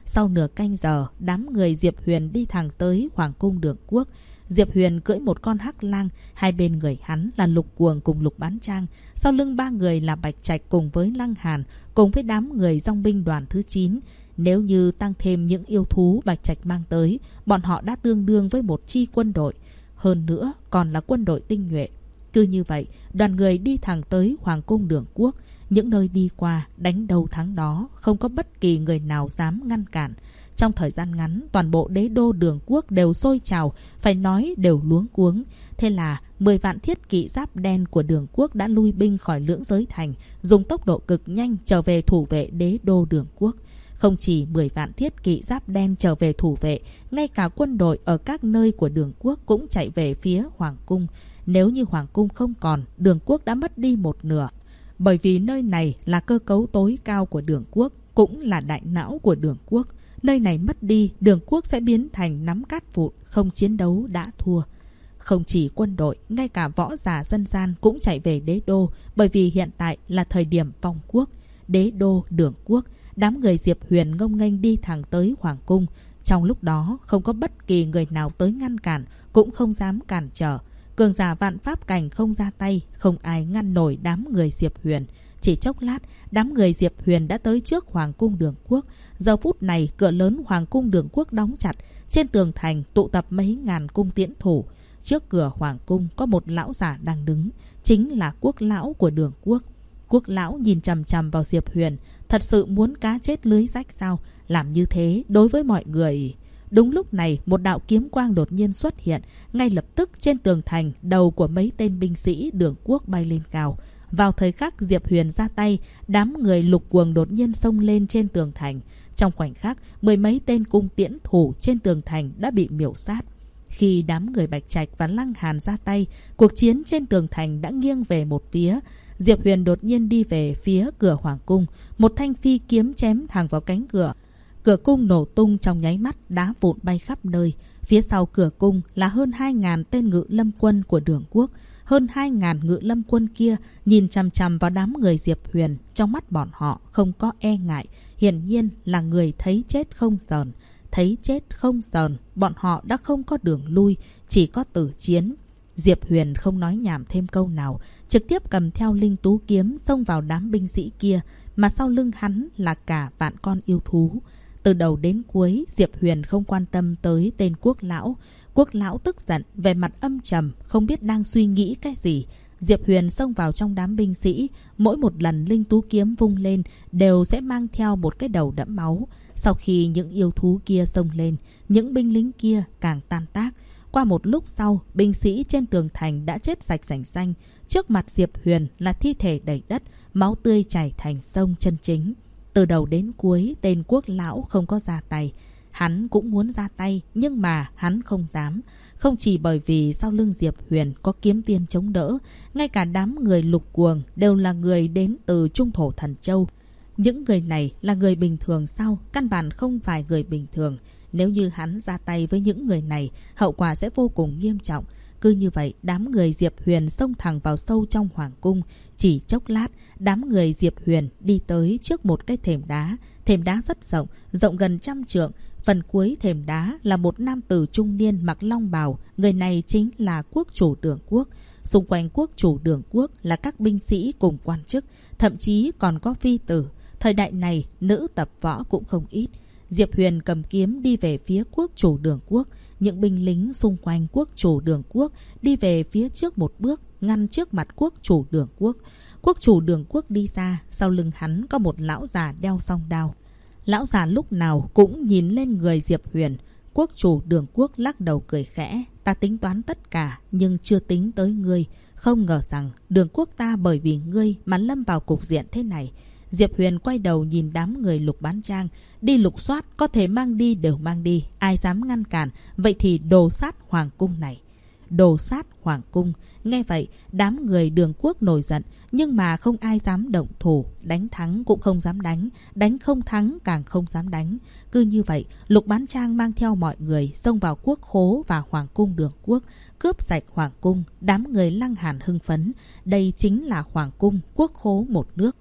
Sau nửa canh giờ, đám người Diệp Huyền đi thẳng tới Hoàng cung Đường Quốc. Diệp Huyền cưỡi một con hắc lang, hai bên người hắn là Lục Cuồng cùng Lục Bán Trang. Sau lưng ba người là Bạch Trạch cùng với Lăng Hàn, cùng với đám người dòng binh đoàn thứ 9. Nếu như tăng thêm những yêu thú Bạch Trạch mang tới, bọn họ đã tương đương với một chi quân đội. Hơn nữa còn là quân đội tinh nhuệ. Cứ như vậy, đoàn người đi thẳng tới Hoàng cung Đường Quốc. Những nơi đi qua, đánh đầu thắng đó, không có bất kỳ người nào dám ngăn cản. Trong thời gian ngắn, toàn bộ đế đô Đường Quốc đều sôi trào, phải nói đều luống cuống. Thế là 10 vạn thiết kỵ giáp đen của Đường Quốc đã lui binh khỏi Lưỡng Giới Thành, dùng tốc độ cực nhanh trở về thủ vệ đế đô Đường Quốc. Không chỉ 10 vạn thiết kỵ giáp đen trở về thủ vệ, ngay cả quân đội ở các nơi của Đường Quốc cũng chạy về phía Hoàng cung. Nếu như Hoàng cung không còn, Đường Quốc đã mất đi một nửa. Bởi vì nơi này là cơ cấu tối cao của Đường Quốc, cũng là đại não của Đường Quốc. Nơi này mất đi, Đường Quốc sẽ biến thành nắm cát vụn, không chiến đấu đã thua. Không chỉ quân đội, ngay cả võ giả dân gian cũng chạy về đế đô, bởi vì hiện tại là thời điểm vong quốc. Đế đô Đường Quốc, đám người Diệp Huyền ngông nghênh đi thẳng tới Hoàng cung. Trong lúc đó, không có bất kỳ người nào tới ngăn cản, cũng không dám cản trở. Cường giả vạn pháp cảnh không ra tay, không ai ngăn nổi đám người Diệp Huyền. Chỉ chốc lát, đám người Diệp Huyền đã tới trước Hoàng cung Đường Quốc. Giờ phút này, cửa lớn Hoàng cung Đường Quốc đóng chặt. Trên tường thành tụ tập mấy ngàn cung tiễn thủ. Trước cửa Hoàng cung có một lão giả đang đứng, chính là quốc lão của Đường Quốc. Quốc lão nhìn chằm chằm vào Diệp Huyền, thật sự muốn cá chết lưới rách sao? Làm như thế đối với mọi người. Đúng lúc này, một đạo kiếm quang đột nhiên xuất hiện. Ngay lập tức trên tường thành, đầu của mấy tên binh sĩ Đường Quốc bay lên cao. Vào thời khắc Diệp Huyền ra tay, đám người Lục Cuồng đột nhiên xông lên trên tường thành. Trong khoảnh khắc, 10 mấy tên cung tiễn thủ trên tường thành đã bị miểu sát. Khi đám người Bạch Trạch và Lăng Hàn ra tay, cuộc chiến trên tường thành đã nghiêng về một phía. Diệp Huyền đột nhiên đi về phía cửa Hoàng cung, một thanh phi kiếm chém thẳng vào cánh cửa. Cửa cung nổ tung trong nháy mắt, đá vụn bay khắp nơi. Phía sau cửa cung là hơn 2.000 tên ngự lâm quân của Đường Quốc. Hơn 2.000 ngự lâm quân kia nhìn chằm chằm vào đám người Diệp Huyền. Trong mắt bọn họ không có e ngại, hiển nhiên là người thấy chết không sờn. Thấy chết không sờn, bọn họ đã không có đường lui, chỉ có tử chiến. Diệp Huyền không nói nhảm thêm câu nào, trực tiếp cầm theo linh tú kiếm xông vào đám binh sĩ kia, mà sau lưng hắn là cả vạn con yêu thú. Từ đầu đến cuối, Diệp Huyền không quan tâm tới tên quốc lão. Quốc lão tức giận, vẻ mặt âm trầm, không biết đang suy nghĩ cái gì. Diệp Huyền xông vào trong đám binh sĩ, mỗi một lần linh tú kiếm vung lên đều sẽ mang theo một cái đầu đẫm máu. Sau khi những yêu thú kia xông lên, những binh lính kia càng tan tác. Qua một lúc sau, binh sĩ trên tường thành đã chết sạch sành xanh. Trước mặt Diệp Huyền là thi thể đầy đất, máu tươi chảy thành sông chân chính. Từ đầu đến cuối, tên quốc lão không có ra tay. Hắn cũng muốn ra tay, nhưng mà hắn không dám. Không chỉ bởi vì sau lưng Diệp Huyền có kiếm viên chống đỡ, ngay cả đám người Lục Cuồng đều là người đến từ Trung Thổ Thần Châu. Những người này là người bình thường sao? Căn bản không phải người bình thường. Nếu như hắn ra tay với những người này, hậu quả sẽ vô cùng nghiêm trọng. Cứ như vậy, đám người Diệp Huyền xông thẳng vào sâu trong Hoàng cung. Chỉ chốc lát, đám người Diệp Huyền đi tới trước một cái thềm đá. Thềm đá rất rộng, rộng gần 100 trượng. Phần cuối thềm đá là một nam tử trung niên mặc long bào. Người này chính là quốc chủ Đường Quốc. Xung quanh quốc chủ Đường Quốc là các binh sĩ cùng quan chức, thậm chí còn có phi tử. Thời đại này, nữ tập võ cũng không ít. Diệp Huyền cầm kiếm đi về phía quốc chủ Đường Quốc. Những binh lính xung quanh quốc chủ Đường Quốc đi về phía trước một bước, ngăn trước mặt quốc chủ Đường Quốc. Quốc chủ Đường Quốc đi ra, sau lưng hắn có một lão già đeo song đao. Lão già lúc nào cũng nhìn lên người Diệp Huyền. Quốc chủ Đường Quốc lắc đầu cười khẽ. Ta tính toán tất cả, nhưng chưa tính tới ngươi. Không ngờ rằng Đường Quốc ta bởi vì ngươi mà lâm vào cục diện thế này. Diệp Huyền quay đầu nhìn đám người Lục Bán Trang. Đi lục soát, có thể mang đi đều mang đi. Ai dám ngăn cản, vậy thì đồ sát hoàng cung này. Đồ sát hoàng cung. Nghe vậy, đám người Đường Quốc nổi giận, nhưng mà không ai dám động thủ. Đánh thắng cũng không dám đánh, đánh không thắng càng không dám đánh. Cứ như vậy, Lục Bán Trang mang theo mọi người xông vào quốc khố và hoàng cung Đường Quốc, cướp sạch hoàng cung. Đám người Lăng Hàn hưng phấn. Đây chính là hoàng cung, quốc khố một nước.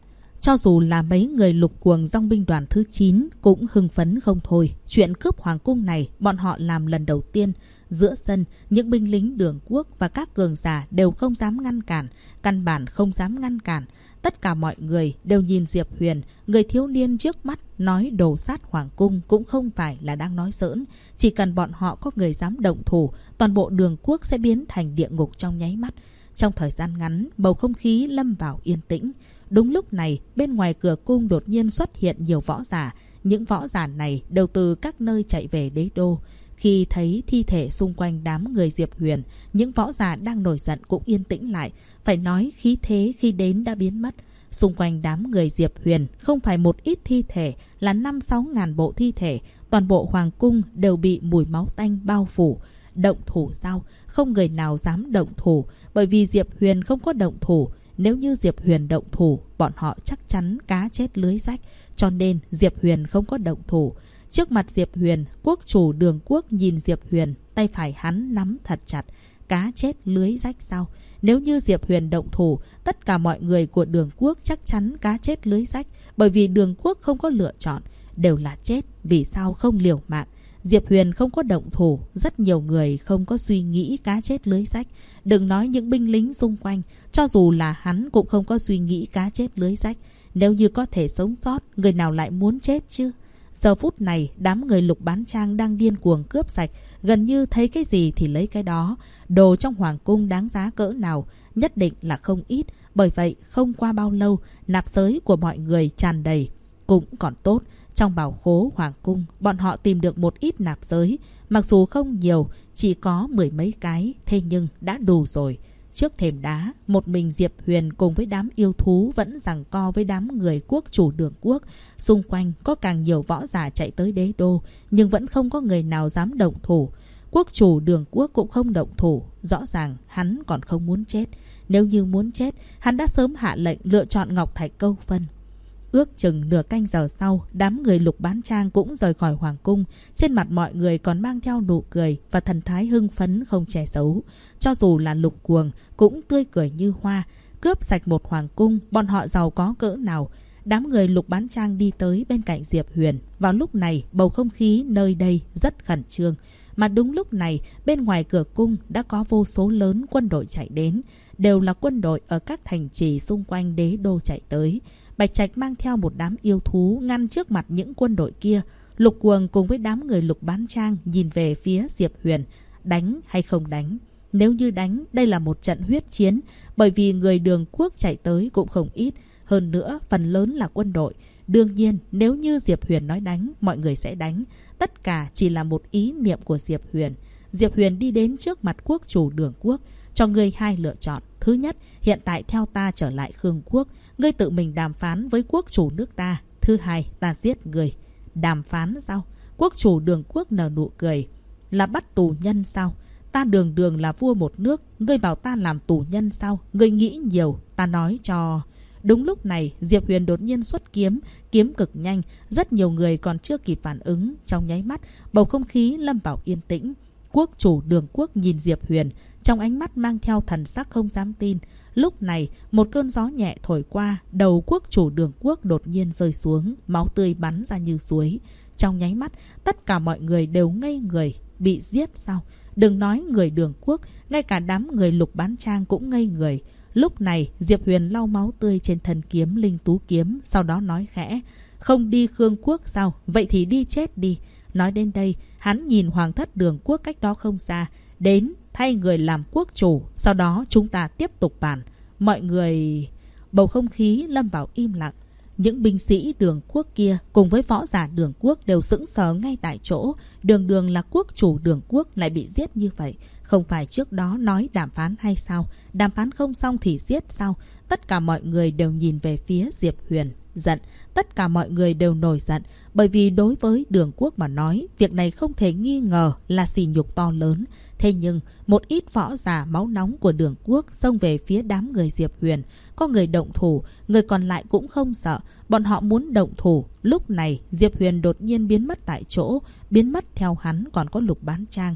Cho dù là mấy người lục cuồng dòng binh đoàn thứ 9 cũng hưng phấn không thôi. Chuyện cướp hoàng cung này bọn họ làm lần đầu tiên. Giữa sân, những binh lính Đường Quốc và các cường giả đều không dám ngăn cản, căn bản không dám ngăn cản. Tất cả mọi người đều nhìn Diệp Huyền, người thiếu niên trước mắt nói đồ sát hoàng cung cũng không phải là đang nói giỡn. Chỉ cần bọn họ có người dám động thủ, toàn bộ Đường Quốc sẽ biến thành địa ngục trong nháy mắt. Trong thời gian ngắn, bầu không khí lâm vào yên tĩnh. Đúng lúc này, bên ngoài cửa cung đột nhiên xuất hiện nhiều võ giả. Những võ giả này đều từ các nơi chạy về đế đô. Khi thấy thi thể xung quanh đám người Diệp Huyền, những võ giả đang nổi giận cũng yên tĩnh lại. Phải nói khí thế khi đến đã biến mất. Xung quanh đám người Diệp Huyền không phải một ít thi thể, là 5-6 ngàn bộ thi thể. Toàn bộ hoàng cung đều bị mùi máu tanh bao phủ. Động thủ sao? Không người nào dám động thủ, bởi vì Diệp Huyền không có động thủ. Nếu như Diệp Huyền động thủ, bọn họ chắc chắn cá chết lưới rách. Cho nên Diệp Huyền không có động thủ. Trước mặt Diệp Huyền, quốc chủ Đường Quốc nhìn Diệp Huyền, tay phải hắn nắm thật chặt. Cá chết lưới rách sao? Nếu như Diệp Huyền động thủ, tất cả mọi người của Đường Quốc chắc chắn cá chết lưới rách. Bởi vì Đường Quốc không có lựa chọn, đều là chết, vì sao không liều mạng. Diệp Huyền không có động thủ, rất nhiều người không có suy nghĩ cá chết lưới rách. Đừng nói những binh lính xung quanh, cho dù là hắn cũng không có suy nghĩ cá chết lưới rách. Nếu như có thể sống sót, người nào lại muốn chết chứ? Giờ phút này, đám người Lục Bán Trang đang điên cuồng cướp sạch, gần như thấy cái gì thì lấy cái đó. Đồ trong hoàng cung đáng giá cỡ nào, nhất định là không ít. Bởi vậy, không qua bao lâu, nạp giới của mọi người tràn đầy. Cũng còn tốt, trong bảo khố hoàng cung, bọn họ tìm được một ít nạp giới. Mặc dù không nhiều, chỉ có 10 mấy cái, thế nhưng đã đủ rồi. Trước thềm đá, một mình Diệp Huyền cùng với đám yêu thú vẫn giằng co với đám người quốc chủ Đường Quốc. Xung quanh có càng nhiều võ giả chạy tới đế đô, nhưng vẫn không có người nào dám động thủ. Quốc chủ Đường Quốc cũng không động thủ, rõ ràng hắn còn không muốn chết. Nếu như muốn chết, hắn đã sớm hạ lệnh lựa chọn Ngọc Thạch câu phân. Ước chừng nửa canh giờ sau, đám người Lục Bán Trang cũng rời khỏi hoàng cung. Trên mặt mọi người còn mang theo nụ cười và thần thái hưng phấn không che giấu. Cho dù là Lục Cuồng cũng tươi cười như hoa. Cướp sạch một hoàng cung, bọn họ giàu có cỡ nào. Đám người Lục Bán Trang đi tới bên cạnh Diệp Huyền. Vào lúc này, bầu không khí nơi đây rất khẩn trương. Mà đúng lúc này, bên ngoài cửa cung đã có vô số lớn quân đội chạy đến. Đều là quân đội ở các thành trì xung quanh đế đô chạy tới. Bạch Trạch mang theo một đám yêu thú ngăn trước mặt những quân đội kia. Lục Cuồng cùng với đám người Lục Bán Trang nhìn về phía Diệp Huyền. Đánh hay không đánh? Nếu như đánh, đây là một trận huyết chiến. Bởi vì người Đường Quốc chạy tới cũng không ít. Hơn nữa, phần lớn là quân đội. Đương nhiên, nếu như Diệp Huyền nói đánh, mọi người sẽ đánh. Tất cả chỉ là một ý niệm của Diệp Huyền. Diệp Huyền đi đến trước mặt quốc chủ Đường Quốc. Cho ngươi hai lựa chọn. Thứ nhất, hiện tại theo ta trở lại Khương Quốc. Ngươi tự mình đàm phán với quốc chủ nước ta. Thứ hai, ta giết ngươi. Đàm phán sao? Quốc chủ Đường Quốc nở nụ cười. Là bắt tù nhân sao? Ta Đường Đường là vua một nước. Ngươi bảo ta làm tù nhân sao? Ngươi nghĩ nhiều. Ta nói cho... Đúng lúc này, Diệp Huyền đột nhiên xuất kiếm. Kiếm cực nhanh. Rất nhiều người còn chưa kịp phản ứng. Trong nháy mắt, bầu không khí lâm vào yên tĩnh. Quốc chủ Đường Quốc nhìn Diệp Huyền. Trong ánh mắt mang theo thần sắc không dám tin. Lúc này, một cơn gió nhẹ thổi qua, đầu quốc chủ Đường Quốc đột nhiên rơi xuống, máu tươi bắn ra như suối. Trong nháy mắt, tất cả mọi người đều ngây người, bị giết sao? Đừng nói người Đường Quốc, ngay cả đám người Lục Bán Trang cũng ngây người. Lúc này, Diệp Huyền lau máu tươi trên thân kiếm Linh Tú Kiếm, sau đó nói khẽ, không đi Khương Quốc sao? Vậy thì đi chết đi. Nói đến đây, hắn nhìn Hoàng thất Đường Quốc cách đó không xa, đến thay người làm quốc chủ, sau đó chúng ta tiếp tục bàn. Mọi người... Bầu không khí lâm vào im lặng. Những binh sĩ Đường Quốc kia cùng với võ giả Đường Quốc đều sững sờ ngay tại chỗ. Đường Đường là quốc chủ Đường Quốc lại bị giết như vậy. Không phải trước đó nói đàm phán hay sao? Đàm phán không xong thì giết sao? Tất cả mọi người đều nhìn về phía Diệp Huyền. Giận. Tất cả mọi người đều nổi giận. Bởi vì đối với Đường Quốc mà nói, việc này không thể nghi ngờ là sỉ nhục to lớn. Thế nhưng, một ít võ giả máu nóng của Đường Quốc xông về phía đám người Diệp Huyền. Có người động thủ, người còn lại cũng không sợ. Bọn họ muốn động thủ. Lúc này, Diệp Huyền đột nhiên biến mất tại chỗ. Biến mất theo hắn còn có Lục Bán Trang.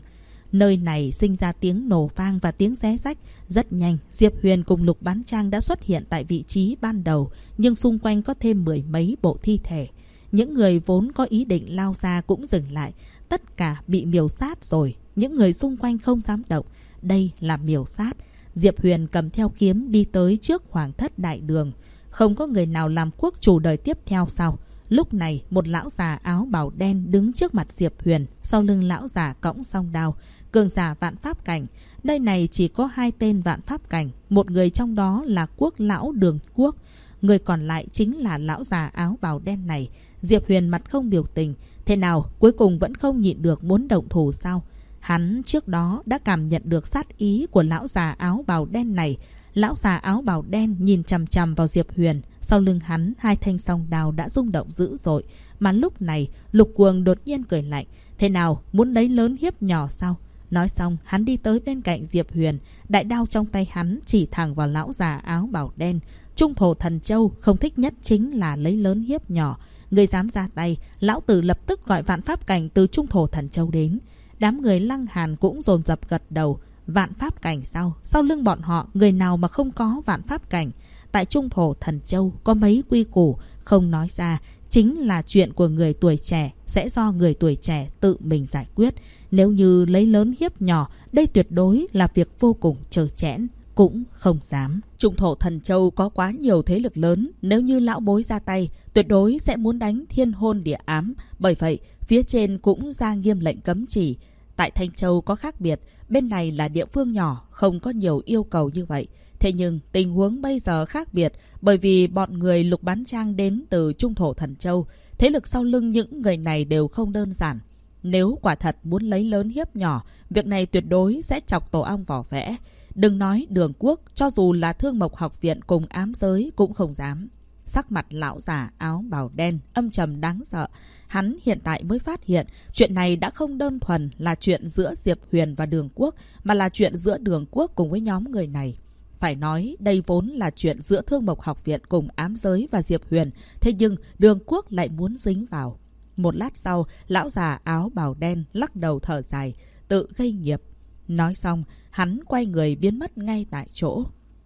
Nơi này sinh ra tiếng nổ vang và tiếng xé rách. Rất nhanh, Diệp Huyền cùng Lục Bán Trang đã xuất hiện tại vị trí ban đầu, nhưng xung quanh có thêm 10 mấy bộ thi thể. Những người vốn có ý định lao ra cũng dừng lại. Tất cả bị miểu sát rồi. Những người xung quanh không dám động. Đây là miểu sát. Diệp Huyền cầm theo kiếm đi tới trước Hoàng thất đại đường. Không có người nào làm quốc chủ đời tiếp theo sao? Lúc này, một lão già áo bào đen đứng trước mặt Diệp Huyền. Sau lưng lão già cõng song đao. Cường giả vạn pháp cảnh. Nơi này chỉ có 2 tên vạn pháp cảnh. Một người trong đó là quốc lão Đường Quốc. Người còn lại chính là lão già áo bào đen này. Diệp Huyền mặt không biểu tình. Thế nào, cuối cùng vẫn không nhịn được muốn động thủ sao? Hắn trước đó đã cảm nhận được sát ý của lão già áo bào đen này. Lão già áo bào đen nhìn chằm chằm vào Diệp Huyền. Sau lưng hắn, 2 thanh song đao đã rung động dữ dội. Mà lúc này, Lục Cuồng đột nhiên cười lạnh. Thế nào, muốn lấy lớn hiếp nhỏ sao? Nói xong, hắn đi tới bên cạnh Diệp Huyền. Đại đao trong tay hắn chỉ thẳng vào lão già áo bào đen. Trung thổ thần châu không thích nhất chính là lấy lớn hiếp nhỏ. Người dám ra tay, lão tử lập tức gọi vạn pháp cảnh từ Trung thổ thần châu đến. Đám người Lăng Hàn cũng dồn dập gật đầu. Vạn pháp cảnh sao? Sau lưng bọn họ, người nào mà không có vạn pháp cảnh? Tại Trung thổ thần châu có mấy quy củ không nói ra, chính là chuyện của người tuổi trẻ, sẽ do người tuổi trẻ tự mình giải quyết. Nếu như lấy lớn hiếp nhỏ, đây tuyệt đối là việc vô cùng trơ trẽn, cũng không dám. Trung thổ thần châu có quá nhiều thế lực lớn, nếu như lão bối ra tay, tuyệt đối sẽ muốn đánh thiên hôn địa ám. Bởi vậy, phía trên cũng ra nghiêm lệnh cấm chỉ. Tại Thanh Châu có khác biệt, bên này là địa phương nhỏ, không có nhiều yêu cầu như vậy. Thế nhưng tình huống bây giờ khác biệt, bởi vì bọn người Lục Bán Trang đến từ Trung thổ thần châu. Thế lực sau lưng những người này đều không đơn giản. Nếu quả thật muốn lấy lớn hiếp nhỏ, việc này tuyệt đối sẽ chọc tổ ong vỏ vẽ. Đừng nói Đường Quốc, cho dù là Thương Mộc Học Viện cùng ám giới cũng không dám. Sắc mặt lão già áo bào đen âm trầm đáng sợ. Hắn hiện tại mới phát hiện chuyện này đã không đơn thuần là chuyện giữa Diệp Huyền và Đường Quốc, mà là chuyện giữa Đường Quốc cùng với nhóm người này. Phải nói đây vốn là chuyện giữa Thương Mộc Học Viện cùng ám giới và Diệp Huyền, thế nhưng Đường Quốc lại muốn dính vào. Một lát sau, lão già áo bào đen lắc đầu thở dài, tự gây nghiệp. Nói xong, hắn quay người biến mất ngay tại chỗ.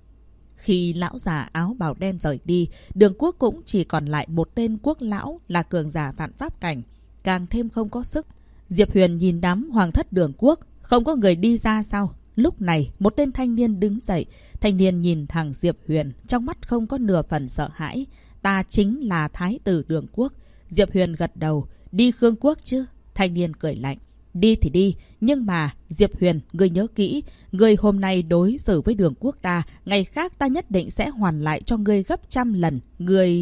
Khi lão già áo bào đen rời đi, Đường Quốc cũng chỉ còn lại một tên quốc lão là cường giả vạn pháp cảnh, càng thêm không có sức. Diệp Huyền nhìn đám hoàng thất Đường Quốc, không có người đi ra sao? Lúc này, một tên thanh niên đứng dậy. Thanh niên nhìn thẳng Diệp Huyền, trong mắt không có nửa phần sợ hãi. Ta chính là thái tử Đường Quốc. Diệp Huyền gật đầu. Đi Khương Quốc chứ? Thanh niên cười lạnh. Đi thì đi, nhưng mà Diệp Huyền, ngươi nhớ kỹ, ngươi hôm nay đối xử với Đường Quốc ta, ngày khác ta nhất định sẽ hoàn lại cho ngươi gấp 100 lần. Ngươi...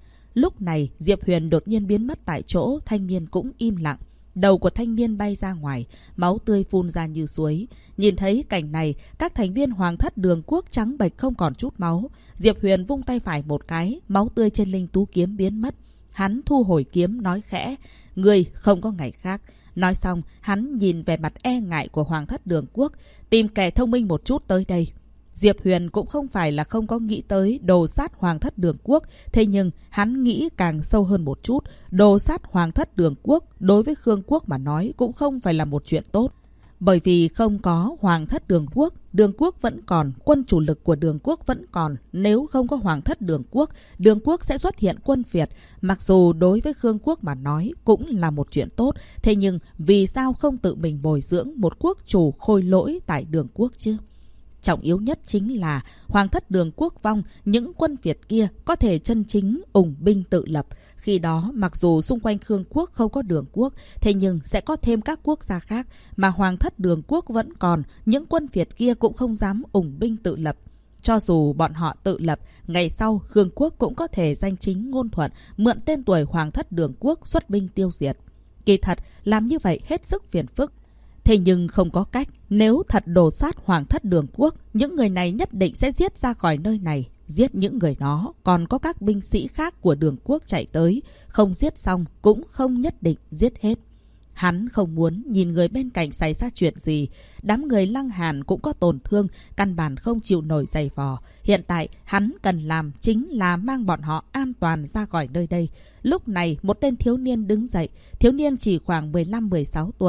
Lúc này, Diệp Huyền đột nhiên biến mất tại chỗ, thanh niên cũng im lặng. Đầu của thanh niên bay ra ngoài, máu tươi phun ra như suối. Nhìn thấy cảnh này, các thành viên hoàng thất Đường Quốc trắng bệch không còn chút máu. Diệp Huyền vung tay phải một cái, máu tươi trên linh tú kiếm biến mất. Hắn thu hồi kiếm nói khẽ, ngươi không có ngày khác. Nói xong, hắn nhìn về mặt e ngại của hoàng thất Đường Quốc, tìm kẻ thông minh một chút tới đây. Diệp Huyền cũng không phải là không có nghĩ tới đồ sát hoàng thất Đường Quốc, thế nhưng hắn nghĩ càng sâu hơn một chút, đồ sát hoàng thất Đường Quốc đối với Khương Quốc mà nói cũng không phải là một chuyện tốt. Bởi vì không có hoàng thất Đường Quốc vẫn còn, quân chủ lực của Đường Quốc vẫn còn. Nếu không có hoàng thất Đường Quốc sẽ xuất hiện quân Việt. Mặc dù đối với Khương Quốc mà nói cũng là một chuyện tốt, thế nhưng vì sao không tự mình bồi dưỡng một quốc chủ khôi lỗi tại Đường Quốc chứ? Trọng yếu nhất chính là hoàng thất Đường Quốc vong, những quân Việt kia có thể chân chính ủng binh tự lập. Khi đó, mặc dù xung quanh Khương Quốc không có Đường Quốc, thế nhưng sẽ có thêm các quốc gia khác, mà hoàng thất Đường Quốc vẫn còn, những quân Việt kia cũng không dám ủng binh tự lập. Cho dù bọn họ tự lập, ngày sau Khương Quốc cũng có thể danh chính ngôn thuận, mượn tên tuổi hoàng thất Đường Quốc xuất binh tiêu diệt. Kỳ thật, làm như vậy hết sức phiền phức. Thế nhưng không có cách, nếu thật đồ sát hoàng thất Đường Quốc, những người này nhất định sẽ giết ra khỏi nơi này. Giết những người đó, còn có các binh sĩ khác của Đường Quốc chạy tới. Không giết xong, cũng không nhất định giết hết. Hắn không muốn nhìn người bên cạnh xảy ra chuyện gì. Đám người Lăng Hàn cũng có tổn thương, căn bản không chịu nổi giày vò. Hiện tại, hắn cần làm chính là mang bọn họ an toàn ra khỏi nơi đây. Lúc này, một tên thiếu niên đứng dậy. Thiếu niên chỉ khoảng 15-16 tuổi.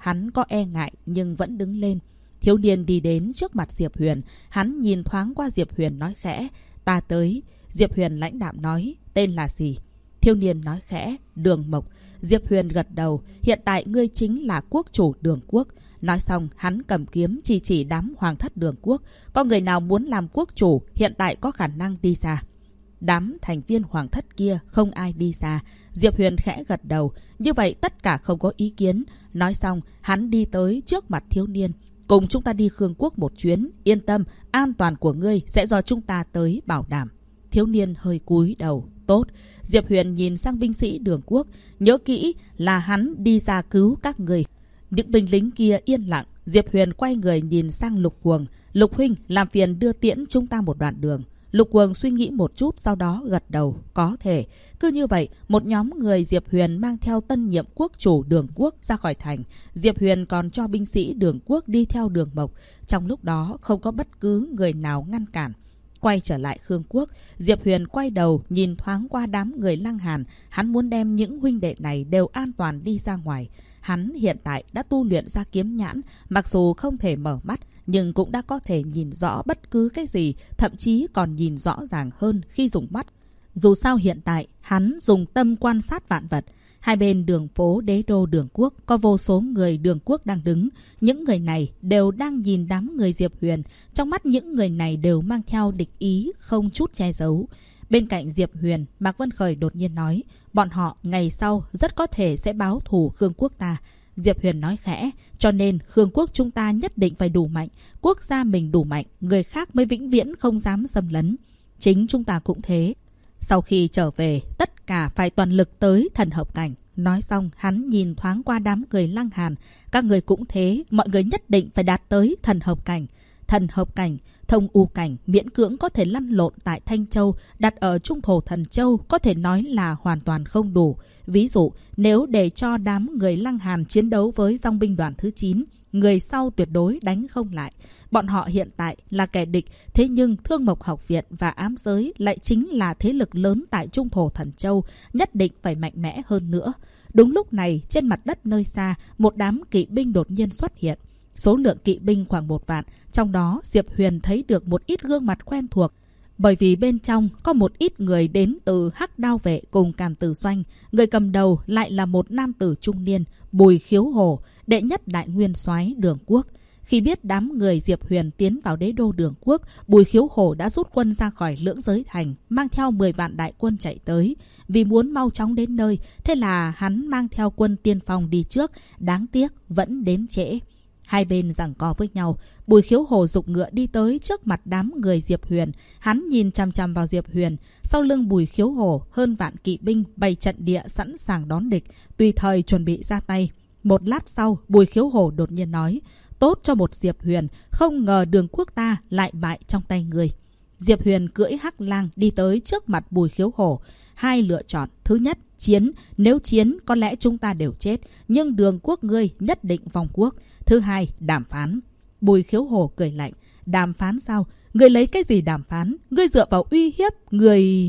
hắn có e ngại nhưng vẫn đứng lên. Thiếu niên đi đến trước mặt Diệp Huyền. Hắn nhìn thoáng qua Diệp Huyền nói khẽ, ta tới. Diệp Huyền lãnh đạm nói, tên là gì? Thiếu niên nói khẽ, Đường Mộc. Diệp Huyền gật đầu, hiện tại ngươi chính là quốc chủ Đường Quốc. Nói xong, hắn cầm kiếm chỉ đám hoàng thất Đường Quốc. Có người nào muốn làm quốc chủ, hiện tại có khả năng đi ra. Đám thành viên hoàng thất kia không ai đi ra. Diệp Huyền khẽ gật đầu, như vậy tất cả không có ý kiến. Nói xong, hắn đi tới trước mặt thiếu niên. Cùng chúng ta đi Khương Quốc một chuyến, yên tâm, an toàn của ngươi sẽ do chúng ta tới bảo đảm. Thiếu niên hơi cúi đầu, tốt. Diệp Huyền nhìn sang binh sĩ Đường Quốc, nhớ kỹ là hắn đi ra cứu các người. Những binh lính kia yên lặng. Diệp Huyền quay người nhìn sang Lục Cuồng. Lục huynh, làm phiền đưa tiễn chúng ta một đoạn đường. Lục Cuồng suy nghĩ một chút, sau đó gật đầu, có thể. Cứ như vậy, một nhóm người Diệp Huyền mang theo tân nhiệm quốc chủ Đường Quốc ra khỏi thành. Diệp Huyền còn cho binh sĩ Đường Quốc đi theo Đường Mộc. Trong lúc đó, không có bất cứ người nào ngăn cản. Quay trở lại Khương Quốc, Diệp Huyền quay đầu nhìn thoáng qua đám người Lăng Hàn. Hắn muốn đem những huynh đệ này đều an toàn đi ra ngoài. Hắn hiện tại đã tu luyện ra kiếm nhãn, mặc dù không thể mở mắt, nhưng cũng đã có thể nhìn rõ bất cứ cái gì, thậm chí còn nhìn rõ ràng hơn khi dùng mắt. Dù sao hiện tại, hắn dùng tâm quan sát vạn vật. Hai bên đường phố đế đô Đường Quốc có vô số người Đường Quốc đang đứng. Những người này đều đang nhìn đám người Diệp Huyền. Trong mắt những người này đều mang theo địch ý, không chút che giấu. Bên cạnh Diệp Huyền, Mạc Vân Khởi đột nhiên nói, bọn họ ngày sau rất có thể sẽ báo thù Khương Quốc ta. Diệp Huyền nói khẽ, cho nên Khương Quốc chúng ta nhất định phải đủ mạnh. Quốc gia mình đủ mạnh, người khác mới vĩnh viễn không dám xâm lấn. Chính chúng ta cũng thế. Sau khi trở về, tất cả phải toàn lực tới thần hợp cảnh. Nói xong, hắn nhìn thoáng qua đám người Lăng Hàn. Các người cũng thế, mọi người nhất định phải đạt tới thần hợp cảnh. Thần hợp cảnh, thông u cảnh, miễn cưỡng có thể lăn lộn tại Thanh Châu, đặt ở Trung Thổ Thần Châu có thể nói là hoàn toàn không đủ. Ví dụ, nếu để cho đám người Lăng Hàn chiến đấu với dòng binh đoàn thứ 9, người sau tuyệt đối đánh không lại. Bọn họ hiện tại là kẻ địch, thế nhưng Thương Mộc Học Viện và Ám Giới lại chính là thế lực lớn tại Trung Thổ Thần Châu, nhất định phải mạnh mẽ hơn nữa. Đúng lúc này, trên mặt đất nơi xa, một đám kỵ binh đột nhiên xuất hiện. Số lượng kỵ binh khoảng 1 vạn, trong đó Diệp Huyền thấy được một ít gương mặt quen thuộc. Bởi vì bên trong có một ít người đến từ Hắc Đao Vệ cùng Càn Tử Doanh. Người cầm đầu lại là một nam tử trung niên, Bùi Khiếu Hổ, đệ nhất đại nguyên soái Đường Quốc. Khi biết đám người Diệp Huyền tiến vào đế đô Đường Quốc, Bùi Khiếu Hổ đã rút quân ra khỏi Lưỡng Giới Thành, mang theo 10 vạn đại quân chạy tới. Vì muốn mau chóng đến nơi, thế là hắn mang theo quân tiên phong đi trước, đáng tiếc vẫn đến trễ. Hai bên giằng co với nhau, Bùi Khiếu Hổ giục ngựa đi tới trước mặt đám người Diệp Huyền. Hắn nhìn chằm chằm vào Diệp Huyền, sau lưng Bùi Khiếu Hổ hơn vạn kỵ binh bày trận địa sẵn sàng đón địch, tùy thời chuẩn bị ra tay. Một lát sau, Bùi Khiếu Hổ đột nhiên nói, tốt cho một Diệp Huyền, không ngờ Đường Quốc ta lại bại trong tay người. Diệp Huyền cưỡi hắc lang đi tới trước mặt Bùi Khiếu Hổ. Hai lựa chọn, thứ nhất, chiến, nếu chiến có lẽ chúng ta đều chết, nhưng Đường Quốc ngươi nhất định vong quốc. Thứ hai, đàm phán. Bùi Khiếu Hổ cười lạnh, đàm phán sao? Ngươi lấy cái gì đàm phán? Ngươi dựa vào uy hiếp, người...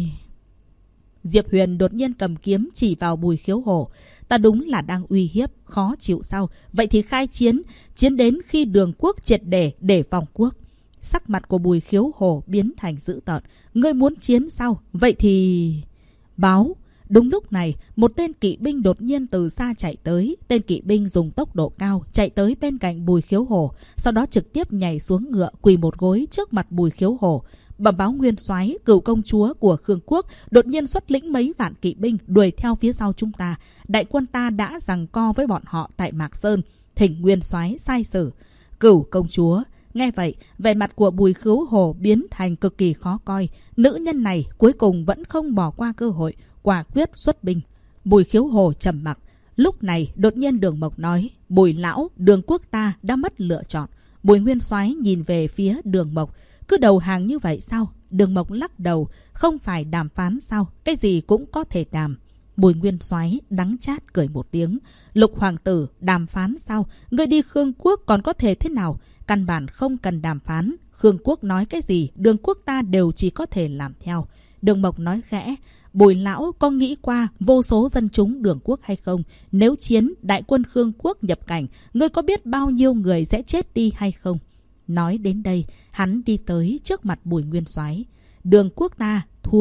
Diệp Huyền đột nhiên cầm kiếm chỉ vào Bùi Khiếu Hổ. Ta đúng là đang uy hiếp, khó chịu sao? Vậy thì khai chiến, chiến đến khi Đường Quốc triệt để vong quốc. Sắc mặt của Bùi Khiếu Hổ biến thành dữ tợn. Ngươi muốn chiến sao? Vậy thì... báo. Đúng lúc này, một tên kỵ binh đột nhiên từ xa chạy tới. Tên kỵ binh dùng tốc độ cao chạy tới bên cạnh Bùi Khiếu Hổ, sau đó trực tiếp nhảy xuống ngựa quỳ một gối trước mặt Bùi Khiếu Hổ. Bẩm báo nguyên soái, cửu công chúa của Khương Quốc đột nhiên xuất lĩnh mấy vạn kỵ binh đuổi theo phía sau chúng ta. Đại quân ta đã giằng co với bọn họ tại Mạc Sơn, thỉnh nguyên soái sai xử. Cửu công chúa. Nghe vậy, vẻ mặt của Bùi Khiếu Hổ biến thành cực kỳ khó coi. Nữ nhân này cuối cùng vẫn không bỏ qua cơ hội, quả quyết xuất binh. Bùi Khiếu Hổ trầm mặc. Lúc này đột nhiên Đường Mộc nói, Bùi lão, Đường Quốc ta đã mất lựa chọn. Bùi nguyên soái nhìn về phía Đường Mộc, cứ đầu hàng như vậy sao? Đường Mộc lắc đầu, không phải đàm phán sao? Cái gì cũng có thể đàm. Bùi nguyên soái đắng chát cười một tiếng. Lục hoàng tử, đàm phán sao? Ngươi đi Khương Quốc còn có thể thế nào? Căn bản không cần đàm phán. Khương Quốc nói cái gì, Đường Quốc ta đều chỉ có thể làm theo. Đường Mộc nói khẽ, Bùi lão có nghĩ qua vô số dân chúng Đường Quốc hay không? Nếu chiến đại quân Khương Quốc nhập cảnh, ngươi có biết bao nhiêu người sẽ chết đi hay không? Nói đến đây, hắn đi tới trước mặt Bùi Nguyên Soái. Đường Quốc ta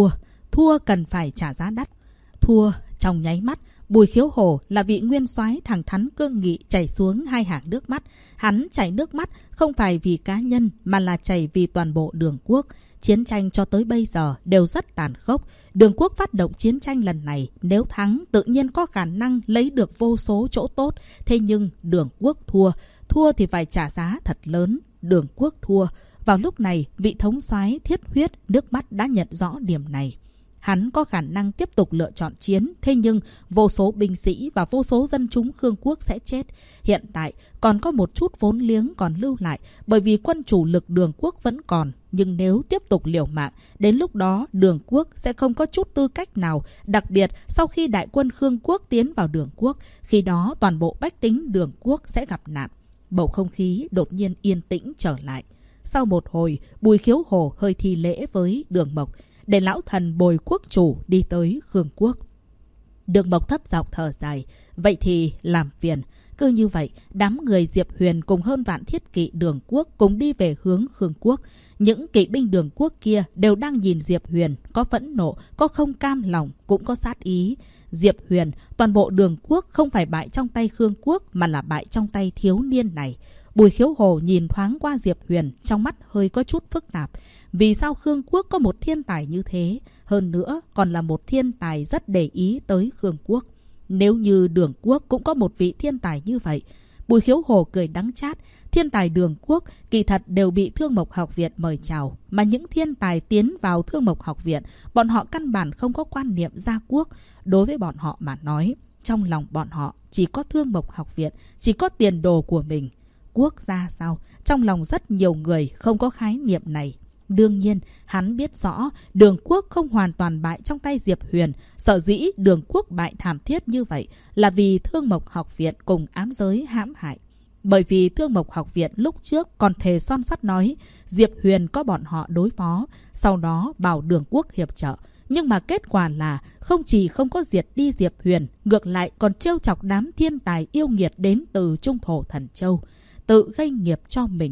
thua cần phải trả giá đắt. Thua trong nháy mắt, Bùi Khiếu Hổ là vị nguyên soái thẳng thắn cương nghị chảy xuống hai hàng nước mắt. Hắn chảy nước mắt không phải vì cá nhân mà là chảy vì toàn bộ Đường Quốc. Chiến tranh cho tới bây giờ đều rất tàn khốc. Đường Quốc phát động chiến tranh lần này, nếu thắng tự nhiên có khả năng lấy được vô số chỗ tốt. Thế nhưng Đường Quốc thua thì phải trả giá thật lớn. Đường Quốc thua. Vào lúc này, vị thống soái thiết huyết nước mắt đã nhận rõ điểm này. Hắn có khả năng tiếp tục lựa chọn chiến, thế nhưng vô số binh sĩ và vô số dân chúng Khương Quốc sẽ chết. Hiện tại còn có một chút vốn liếng còn lưu lại, bởi vì quân chủ lực Đường Quốc vẫn còn. Nhưng nếu tiếp tục liều mạng, đến lúc đó Đường Quốc sẽ không có chút tư cách nào. Đặc biệt sau khi đại quân Khương Quốc tiến vào Đường Quốc, khi đó toàn bộ bách tính Đường Quốc sẽ gặp nạn. Bầu không khí đột nhiên yên tĩnh trở lại. Sau một hồi, Bùi Khiếu Hổ hơi thi lễ với Đường Mộc, để lão thần bồi quốc chủ đi tới Khương Quốc. Đường Mộc thấp giọng thở dài. Vậy thì làm phiền. Cứ như vậy, đám người Diệp Huyền cùng hơn vạn thiết kỵ Đường Quốc cùng đi về hướng Khương Quốc. Những kỵ binh Đường Quốc kia đều đang nhìn Diệp Huyền, có phẫn nộ, có không cam lòng, cũng có sát ý. Diệp Huyền, toàn bộ Đường Quốc không phải bại trong tay Khương Quốc mà là bại trong tay thiếu niên này. Bùi Khiếu Hồ nhìn thoáng qua Diệp Huyền, trong mắt hơi có chút phức tạp. Vì sao Khương Quốc có một thiên tài như thế? Hơn nữa còn là một thiên tài rất để ý tới Khương Quốc. Nếu như Đường Quốc cũng có một vị thiên tài như vậy. Bùi Khiếu Hồ cười đắng chát. Thiên tài Đường Quốc kỳ thật đều bị Thương Mộc Học Viện mời chào. Mà những thiên tài tiến vào Thương Mộc Học Viện, bọn họ căn bản không có quan niệm gia quốc. Đối với bọn họ mà nói, trong lòng bọn họ chỉ có Thương Mộc Học Viện, chỉ có tiền đồ của mình. Quốc gia sao? Trong lòng rất nhiều người không có khái niệm này. Đương nhiên, hắn biết rõ Đường Quốc không hoàn toàn bại trong tay Diệp Huyền. Sở dĩ Đường Quốc bại thảm thiết như vậy là vì Thương Mộc Học Viện cùng ám giới hãm hại. Bởi vì Thương Mộc Học Viện lúc trước còn thề son sắt nói Diệp Huyền có bọn họ đối phó, sau đó bảo Đường Quốc hiệp trợ. Nhưng mà kết quả là không chỉ không có diệt đi Diệp Huyền, ngược lại còn trêu chọc đám thiên tài yêu nghiệt đến từ Trung Thổ Thần Châu, tự gây nghiệp cho mình.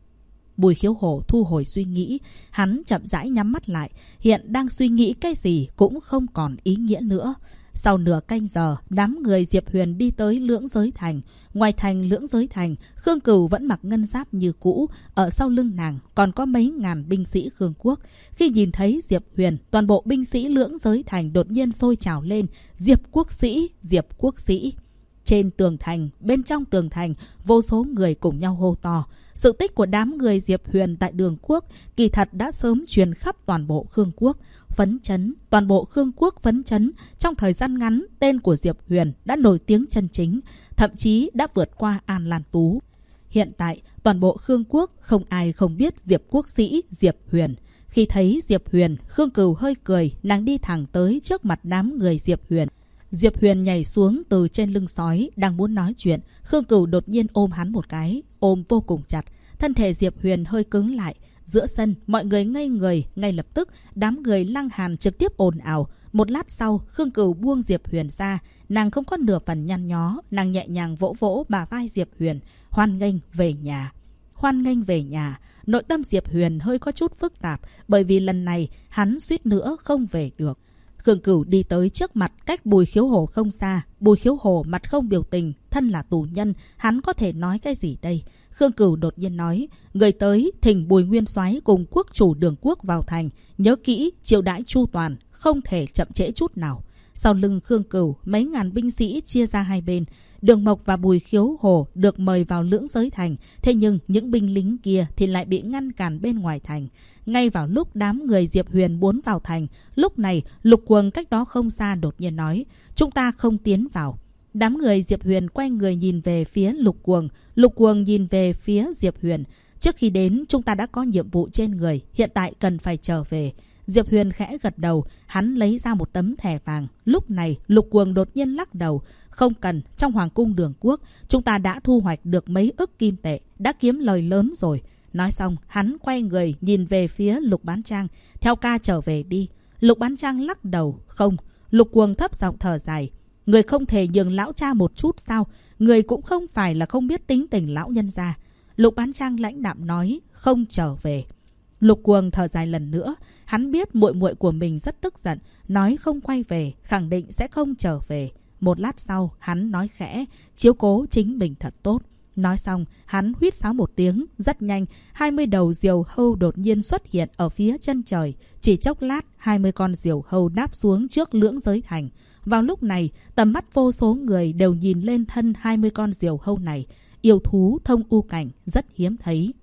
Bùi Khiếu Hổ thu hồi suy nghĩ, hắn chậm rãi nhắm mắt lại, hiện đang suy nghĩ cái gì cũng không còn ý nghĩa nữa. Sau nửa canh giờ, đám người Diệp Huyền đi tới Lưỡng Giới Thành. Ngoài thành Lưỡng Giới Thành, Khương Cửu vẫn mặc ngân giáp như cũ, ở sau lưng nàng còn có mấy ngàn binh sĩ Khương Quốc. Khi nhìn thấy Diệp Huyền, toàn bộ binh sĩ Lưỡng Giới Thành đột nhiên sôi trào lên, Diệp Quốc sĩ, Diệp Quốc sĩ. Trên tường thành, bên trong tường thành, vô số người cùng nhau hô to. Sự tích của đám người Diệp Huyền tại Đường Quốc kỳ thật đã sớm truyền khắp toàn bộ Khương Quốc. Phấn chấn, toàn bộ Khương Quốc phấn chấn. Trong thời gian ngắn, tên của Diệp Huyền đã nổi tiếng chân chính, thậm chí đã vượt qua An Lan Tú. Hiện tại, toàn bộ Khương Quốc không ai không biết Diệp Quốc sĩ Diệp Huyền. Khi thấy Diệp Huyền, Khương Cửu hơi cười, nàng đi thẳng tới trước mặt đám người Diệp Huyền. Diệp Huyền nhảy xuống từ trên lưng sói, đang muốn nói chuyện. Khương Cửu đột nhiên ôm hắn một cái, ôm vô cùng chặt. Thân thể Diệp Huyền hơi cứng lại. Giữa sân, mọi người ngây người, ngay lập tức, đám người Lăng Hàn trực tiếp ồn ào. Một lát sau, Khương Cửu buông Diệp Huyền ra. Nàng không có nửa phần nhăn nhó, nàng nhẹ nhàng vỗ vỗ bả vai Diệp Huyền. Hoan nghênh về nhà. Hoan nghênh về nhà. Nội tâm Diệp Huyền hơi có chút phức tạp, bởi vì lần này hắn suýt nữa không về được. Khương Cửu đi tới trước mặt, cách Bùi Khiếu Hổ không xa. Bùi Khiếu Hổ mặt không biểu tình, thân là tù nhân, hắn có thể nói cái gì đây? Khương Cửu đột nhiên nói, người tới thỉnh Bùi Nguyên Soái cùng quốc chủ Đường Quốc vào thành, nhớ kỹ chiêu đãi chu toàn, không thể chậm trễ chút nào. Sau lưng Khương Cửu, mấy ngàn binh sĩ chia ra hai bên. Đường Mộc và Bùi Khiếu Hổ được mời vào Lưỡng Giới Thành, thế nhưng những binh lính kia thì lại bị ngăn cản bên ngoài thành. Ngay vào lúc đám người Diệp Huyền muốn vào thành, lúc này Lục Quầng cách đó không xa đột nhiên nói, chúng ta không tiến vào. Đám người Diệp Huyền quay người nhìn về phía Lục Quầng, Lục Quầng nhìn về phía Diệp Huyền. Trước khi đến, chúng ta đã có nhiệm vụ trên người, hiện tại cần phải trở về. Diệp Huyền khẽ gật đầu, hắn lấy ra một tấm thẻ vàng. Lúc này, Lục Quầng đột nhiên lắc đầu. Không cần, trong Hoàng cung Đường Quốc, chúng ta đã thu hoạch được mấy ức kim tệ, đã kiếm lời lớn rồi. Nói xong, hắn quay người nhìn về phía Lục Bán Trang. Theo ca trở về đi. Lục Bán Trang lắc đầu. Không. Lục Cuồng thấp giọng thở dài. Người không thể nhường lão cha một chút sao? Người cũng không phải là không biết tính tình lão nhân gia. Lục Bán Trang lãnh đạm nói. Không trở về. Lục Cuồng thở dài lần nữa. Hắn biết muội muội của mình rất tức giận. Nói không quay về. Khẳng định sẽ không trở về. Một lát sau, hắn nói khẽ. Chiếu cố chính mình thật tốt. Nói xong, hắn huýt sáo một tiếng. Rất nhanh, 20 đầu diều hâu đột nhiên xuất hiện ở phía chân trời. Chỉ chốc lát, 20 con diều hâu đáp xuống trước lưỡng giới thành. Vào lúc này, tầm mắt vô số người đều nhìn lên thân 20 con diều hâu này. Yêu thú thông u cảnh rất hiếm thấy.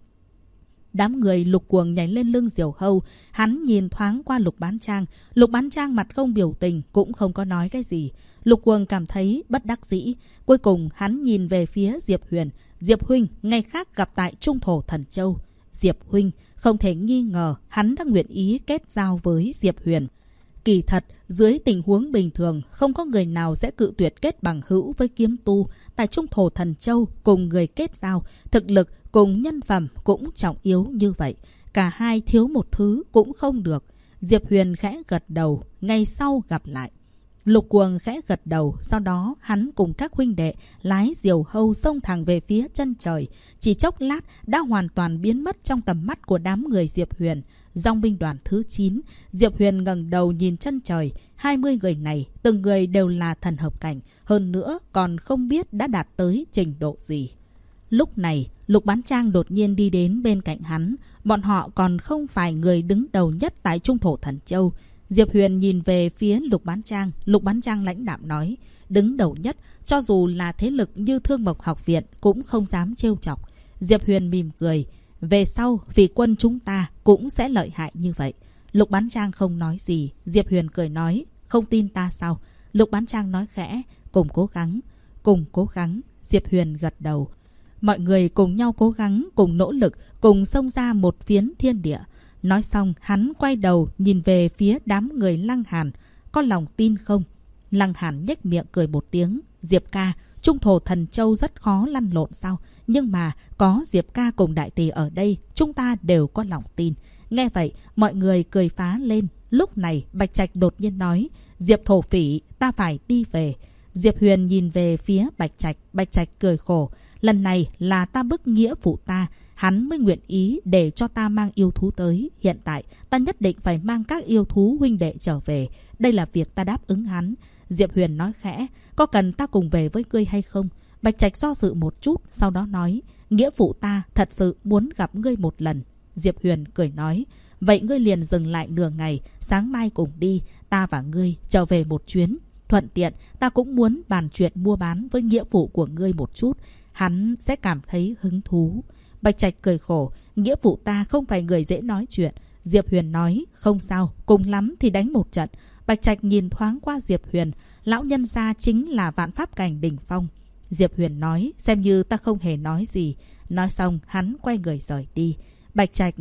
Đám người Lục Cuồng nhảy lên lưng diều hâu. Hắn nhìn thoáng qua Lục Bán Trang. Lục Bán Trang mặt không biểu tình, cũng không có nói cái gì. Lục Cuồng cảm thấy bất đắc dĩ. Cuối cùng hắn nhìn về phía Diệp Huyền. Diệp huynh ngày khác gặp tại Trung Thổ Thần Châu. Diệp huynh không thể nghi ngờ hắn đã nguyện ý kết giao với Diệp Huyền. Kỳ thật, dưới tình huống bình thường, không có người nào sẽ cự tuyệt kết bằng hữu với kiếm tu. Tại Trung Thổ Thần Châu cùng người kết giao, thực lực cùng nhân phẩm cũng trọng yếu như vậy. Cả hai thiếu một thứ cũng không được. Diệp Huyền khẽ gật đầu, ngày sau gặp lại. Lục Cuồng khẽ gật đầu, sau đó hắn cùng các huynh đệ lái diều hâu xông thẳng về phía chân trời. Chỉ chốc lát đã hoàn toàn biến mất trong tầm mắt của đám người Diệp Huyền. Dòng binh đoàn thứ 9, Diệp Huyền ngẩng đầu nhìn chân trời. 20 người này, từng người đều là thần hợp cảnh, hơn nữa còn không biết đã đạt tới trình độ gì. Lúc này, Lục Bán Trang đột nhiên đi đến bên cạnh hắn. Bọn họ còn không phải người đứng đầu nhất tại Trung Thổ Thần Châu. Diệp Huyền nhìn về phía Lục Bán Trang. Lục Bán Trang lãnh đạm nói. Đứng đầu nhất, cho dù là thế lực như Thương Mộc Học Viện cũng không dám trêu chọc. Diệp Huyền mỉm cười. Về sau, vì quân chúng ta cũng sẽ lợi hại như vậy. Lục Bán Trang không nói gì. Diệp Huyền cười nói. Không tin ta sao? Lục Bán Trang nói khẽ. Cùng cố gắng. Cùng cố gắng. Diệp Huyền gật đầu. Mọi người cùng nhau cố gắng, cùng nỗ lực, cùng xông ra một phiến thiên địa. Nói xong, hắn quay đầu nhìn về phía đám người Lăng Hàn. Có lòng tin không? Lăng Hàn nhếch miệng cười một tiếng. Diệp ca, Trung Thổ Thần Châu rất khó lăn lộn sao? Nhưng mà có Diệp ca cùng đại tỷ ở đây, chúng ta đều có lòng tin. Nghe vậy, mọi người cười phá lên. Lúc này, Bạch Trạch đột nhiên nói. Diệp thổ phỉ, ta phải đi về. Diệp Huyền nhìn về phía Bạch Trạch cười khổ. Lần này là ta bức nghĩa phụ ta. Hắn mới nguyện ý để cho ta mang yêu thú tới. Hiện tại, ta nhất định phải mang các yêu thú huynh đệ trở về. Đây là việc ta đáp ứng hắn. Diệp Huyền nói khẽ. Có cần ta cùng về với ngươi hay không? Bạch Trạch do dự một chút, sau đó nói. Nghĩa phụ ta thật sự muốn gặp ngươi một lần. Diệp Huyền cười nói. Vậy ngươi liền dừng lại nửa ngày. Sáng mai cùng đi. Ta và ngươi trở về một chuyến. Thuận tiện, ta cũng muốn bàn chuyện mua bán với nghĩa phụ của ngươi một chút. Hắn sẽ cảm thấy hứng thú. Bạch Trạch cười khổ. Nghĩa phụ ta không phải người dễ nói chuyện. Diệp Huyền nói. Không sao, cùng lắm thì đánh một trận. Bạch Trạch nhìn thoáng qua Diệp Huyền. Lão nhân gia chính là vạn pháp cảnh đỉnh phong. Diệp Huyền nói. Xem như ta không hề nói gì. Nói xong, hắn quay người rời đi. Bạch Trạch...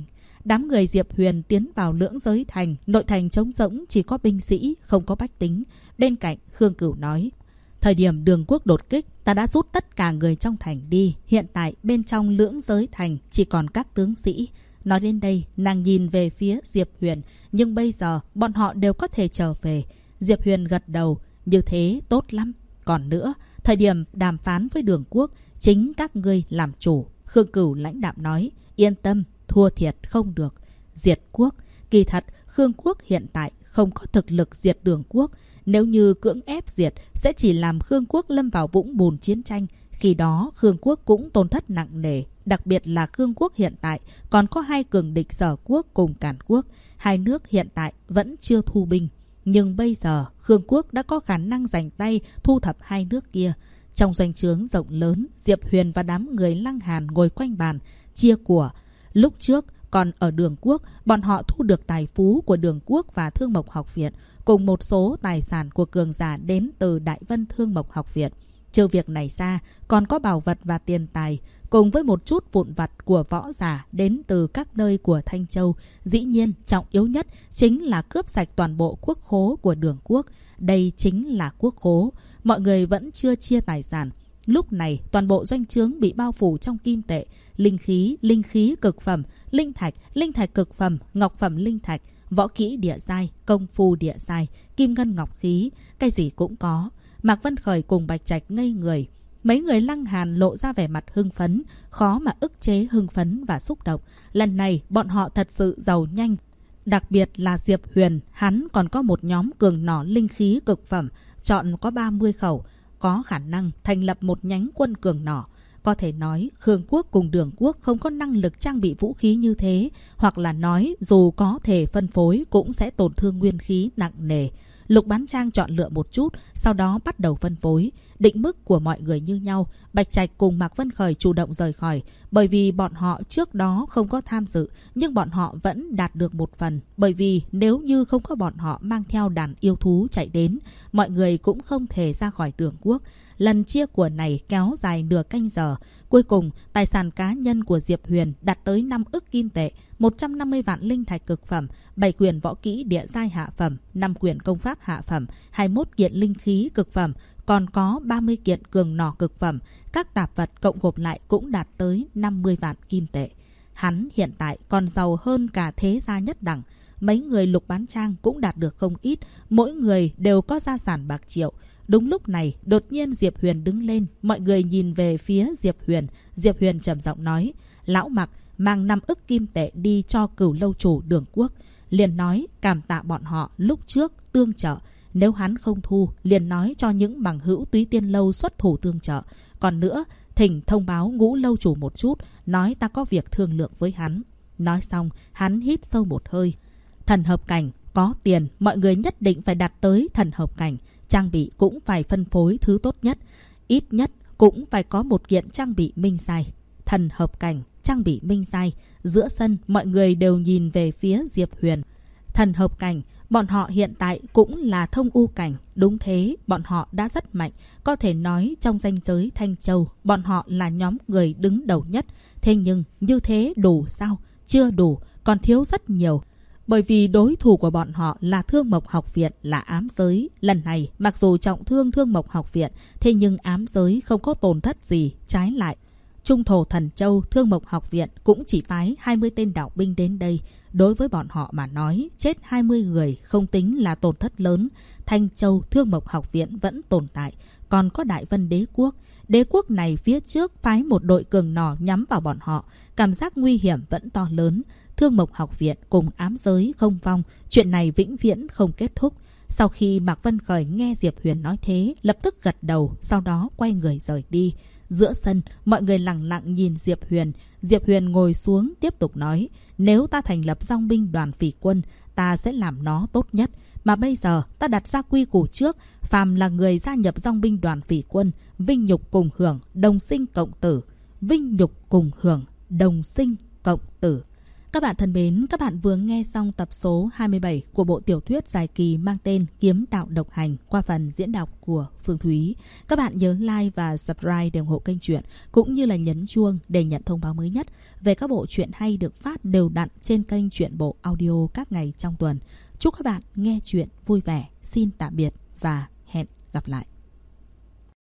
Đám người Diệp Huyền tiến vào lưỡng giới thành. Nội thành trống rỗng, chỉ có binh sĩ, không có bách tính. Bên cạnh, Khương Cửu nói. Thời điểm Đường Quốc đột kích, ta đã rút tất cả người trong thành đi. Hiện tại, bên trong lưỡng giới thành chỉ còn các tướng sĩ. Nói đến đây, nàng nhìn về phía Diệp Huyền. Nhưng bây giờ, bọn họ đều có thể trở về. Diệp Huyền gật đầu. Như thế, tốt lắm. Còn nữa, thời điểm đàm phán với Đường Quốc, chính các ngươi làm chủ. Khương Cửu lãnh đạm nói. Yên tâm, thua thiệt không được. Diệt quốc. Kỳ thật, Khương Quốc hiện tại không có thực lực diệt Đường Quốc. Nếu như cưỡng ép diệt, sẽ chỉ làm Khương Quốc lâm vào vũng bùn chiến tranh. Khi đó, Khương Quốc cũng tổn thất nặng nề. Đặc biệt là Khương Quốc hiện tại còn có hai cường địch Sở Quốc cùng Càn Quốc. Hai nước hiện tại vẫn chưa thu binh. Nhưng bây giờ, Khương Quốc đã có khả năng giành tay thu thập hai nước kia. Trong doanh trướng rộng lớn, Diệp Huyền và đám người Lăng Hàn ngồi quanh bàn, chia của. Lúc trước, còn ở Đường Quốc, bọn họ thu được tài phú của Đường Quốc và Thương Mộc Học Viện, cùng một số tài sản của cường giả đến từ Đại Vân Thương Mộc Học Viện. Trừ việc này ra, còn có bảo vật và tiền tài, cùng với một chút vụn vặt của võ giả đến từ các nơi của Thanh Châu. Dĩ nhiên, trọng yếu nhất chính là cướp sạch toàn bộ quốc khố của Đường Quốc. Đây chính là quốc khố. Mọi người vẫn chưa chia tài sản. Lúc này, toàn bộ doanh trướng bị bao phủ trong kim tệ, linh khí cực phẩm, linh thạch cực phẩm, ngọc phẩm linh thạch. võ kỹ địa giai, công phu địa giai, kim ngân ngọc khí, cái gì cũng có. Mạc Vân Khởi cùng Bạch Trạch ngây người. Mấy người Lăng Hàn lộ ra vẻ mặt hưng phấn, khó mà ức chế hưng phấn và xúc động. Lần này bọn họ thật sự giàu nhanh. Đặc biệt là Diệp Huyền, hắn còn có một nhóm cường nỏ linh khí cực phẩm, chọn có 30 khẩu, có khả năng thành lập một nhánh quân cường nỏ. Có thể nói Khương Quốc cùng Đường Quốc không có năng lực trang bị vũ khí như thế, hoặc là nói dù có thể phân phối cũng sẽ tổn thương nguyên khí nặng nề. Lục Bán Trang chọn lựa một chút, sau đó bắt đầu phân phối. Định mức của mọi người như nhau, Bạch Trạch cùng Mạc Vân Khởi chủ động rời khỏi, bởi vì bọn họ trước đó không có tham dự, nhưng bọn họ vẫn đạt được một phần. Bởi vì nếu như không có bọn họ mang theo đàn yêu thú chạy đến, mọi người cũng không thể ra khỏi Đường Quốc. Lần chia của này kéo dài nửa canh giờ. Cuối cùng, tài sản cá nhân của Diệp Huyền đạt tới 5 ức kim tệ, 150 vạn linh thạch cực phẩm, 7 quyển võ kỹ địa giai hạ phẩm, 5 quyển công pháp hạ phẩm, 21 kiện linh khí cực phẩm, còn có 30 kiện cường nỏ cực phẩm. Các tạp vật cộng gộp lại cũng đạt tới 50 vạn kim tệ. Hắn hiện tại còn giàu hơn cả thế gia nhất đẳng. Mấy người Lục Bán Trang cũng đạt được không ít, mỗi người đều có gia sản bạc triệu. Đúng lúc này, đột nhiên Diệp Huyền đứng lên, mọi người nhìn về phía Diệp Huyền. Diệp Huyền trầm giọng nói, lão Mạc mang 5 ức kim tệ đi cho Cửu lâu chủ Đường Quốc. Liền nói cảm tạ bọn họ lúc trước tương trợ. Nếu hắn không thu, liền nói cho những bằng hữu Túy Tiên lâu xuất thủ tương trợ. Còn nữa, thỉnh thông báo Ngũ lâu chủ một chút, nói ta có việc thương lượng với hắn. Nói xong, hắn hít sâu một hơi. Thần hợp cảnh, có tiền, mọi người nhất định phải đạt tới thần hợp cảnh. Trang bị cũng phải phân phối thứ tốt nhất. Ít nhất cũng phải có một kiện trang bị minh giai. Thần hợp cảnh, trang bị minh giai. Giữa sân, mọi người đều nhìn về phía Diệp Huyền. Thần hợp cảnh, bọn họ hiện tại cũng là thông u cảnh. Đúng thế, bọn họ đã rất mạnh. Có thể nói trong ranh giới Thanh Châu, bọn họ là nhóm người đứng đầu nhất. Thế nhưng, như thế đủ sao? Chưa đủ, còn thiếu rất nhiều. Bởi vì đối thủ của bọn họ là Thương Mộc Học Viện, là ám giới. Lần này, mặc dù trọng thương Thương Mộc Học Viện, thế nhưng ám giới không có tổn thất gì. Trái lại, Trung Thổ Thần Châu, Thương Mộc Học Viện cũng chỉ phái 20 tên đạo binh đến đây. Đối với bọn họ mà nói, chết 20 người không tính là tổn thất lớn. Thanh Châu, Thương Mộc Học Viện vẫn tồn tại. Còn có Đại Vân Đế Quốc. Đế quốc này phía trước phái một đội cường nỏ nhắm vào bọn họ. Cảm giác nguy hiểm vẫn to lớn. Thương Mộc Học Viện cùng ám giới không vong, chuyện này vĩnh viễn không kết thúc. Sau khi Mạc Vân Khởi nghe Diệp Huyền nói thế, lập tức gật đầu, sau đó quay người rời đi. Giữa sân, mọi người lặng lặng nhìn Diệp Huyền. Diệp Huyền ngồi xuống tiếp tục nói, nếu ta thành lập dòng binh đoàn phỉ quân, ta sẽ làm nó tốt nhất. Mà bây giờ, ta đặt ra quy củ trước, phàm là người gia nhập dòng binh đoàn phỉ quân, vinh nhục cùng hưởng, đồng sinh cộng tử. Vinh nhục cùng hưởng, đồng sinh cộng tử. Các bạn thân mến, các bạn vừa nghe xong tập số 27 của bộ tiểu thuyết dài kỳ mang tên Kiếm Đạo Độc Hành qua phần diễn đọc của Phương Thúy. Các bạn nhớ like và subscribe để ủng hộ kênh truyện, cũng như là nhấn chuông để nhận thông báo mới nhất về các bộ truyện hay được phát đều đặn trên kênh Truyện Bộ Audio các ngày trong tuần. Chúc các bạn nghe truyện vui vẻ. Xin tạm biệt và hẹn gặp lại.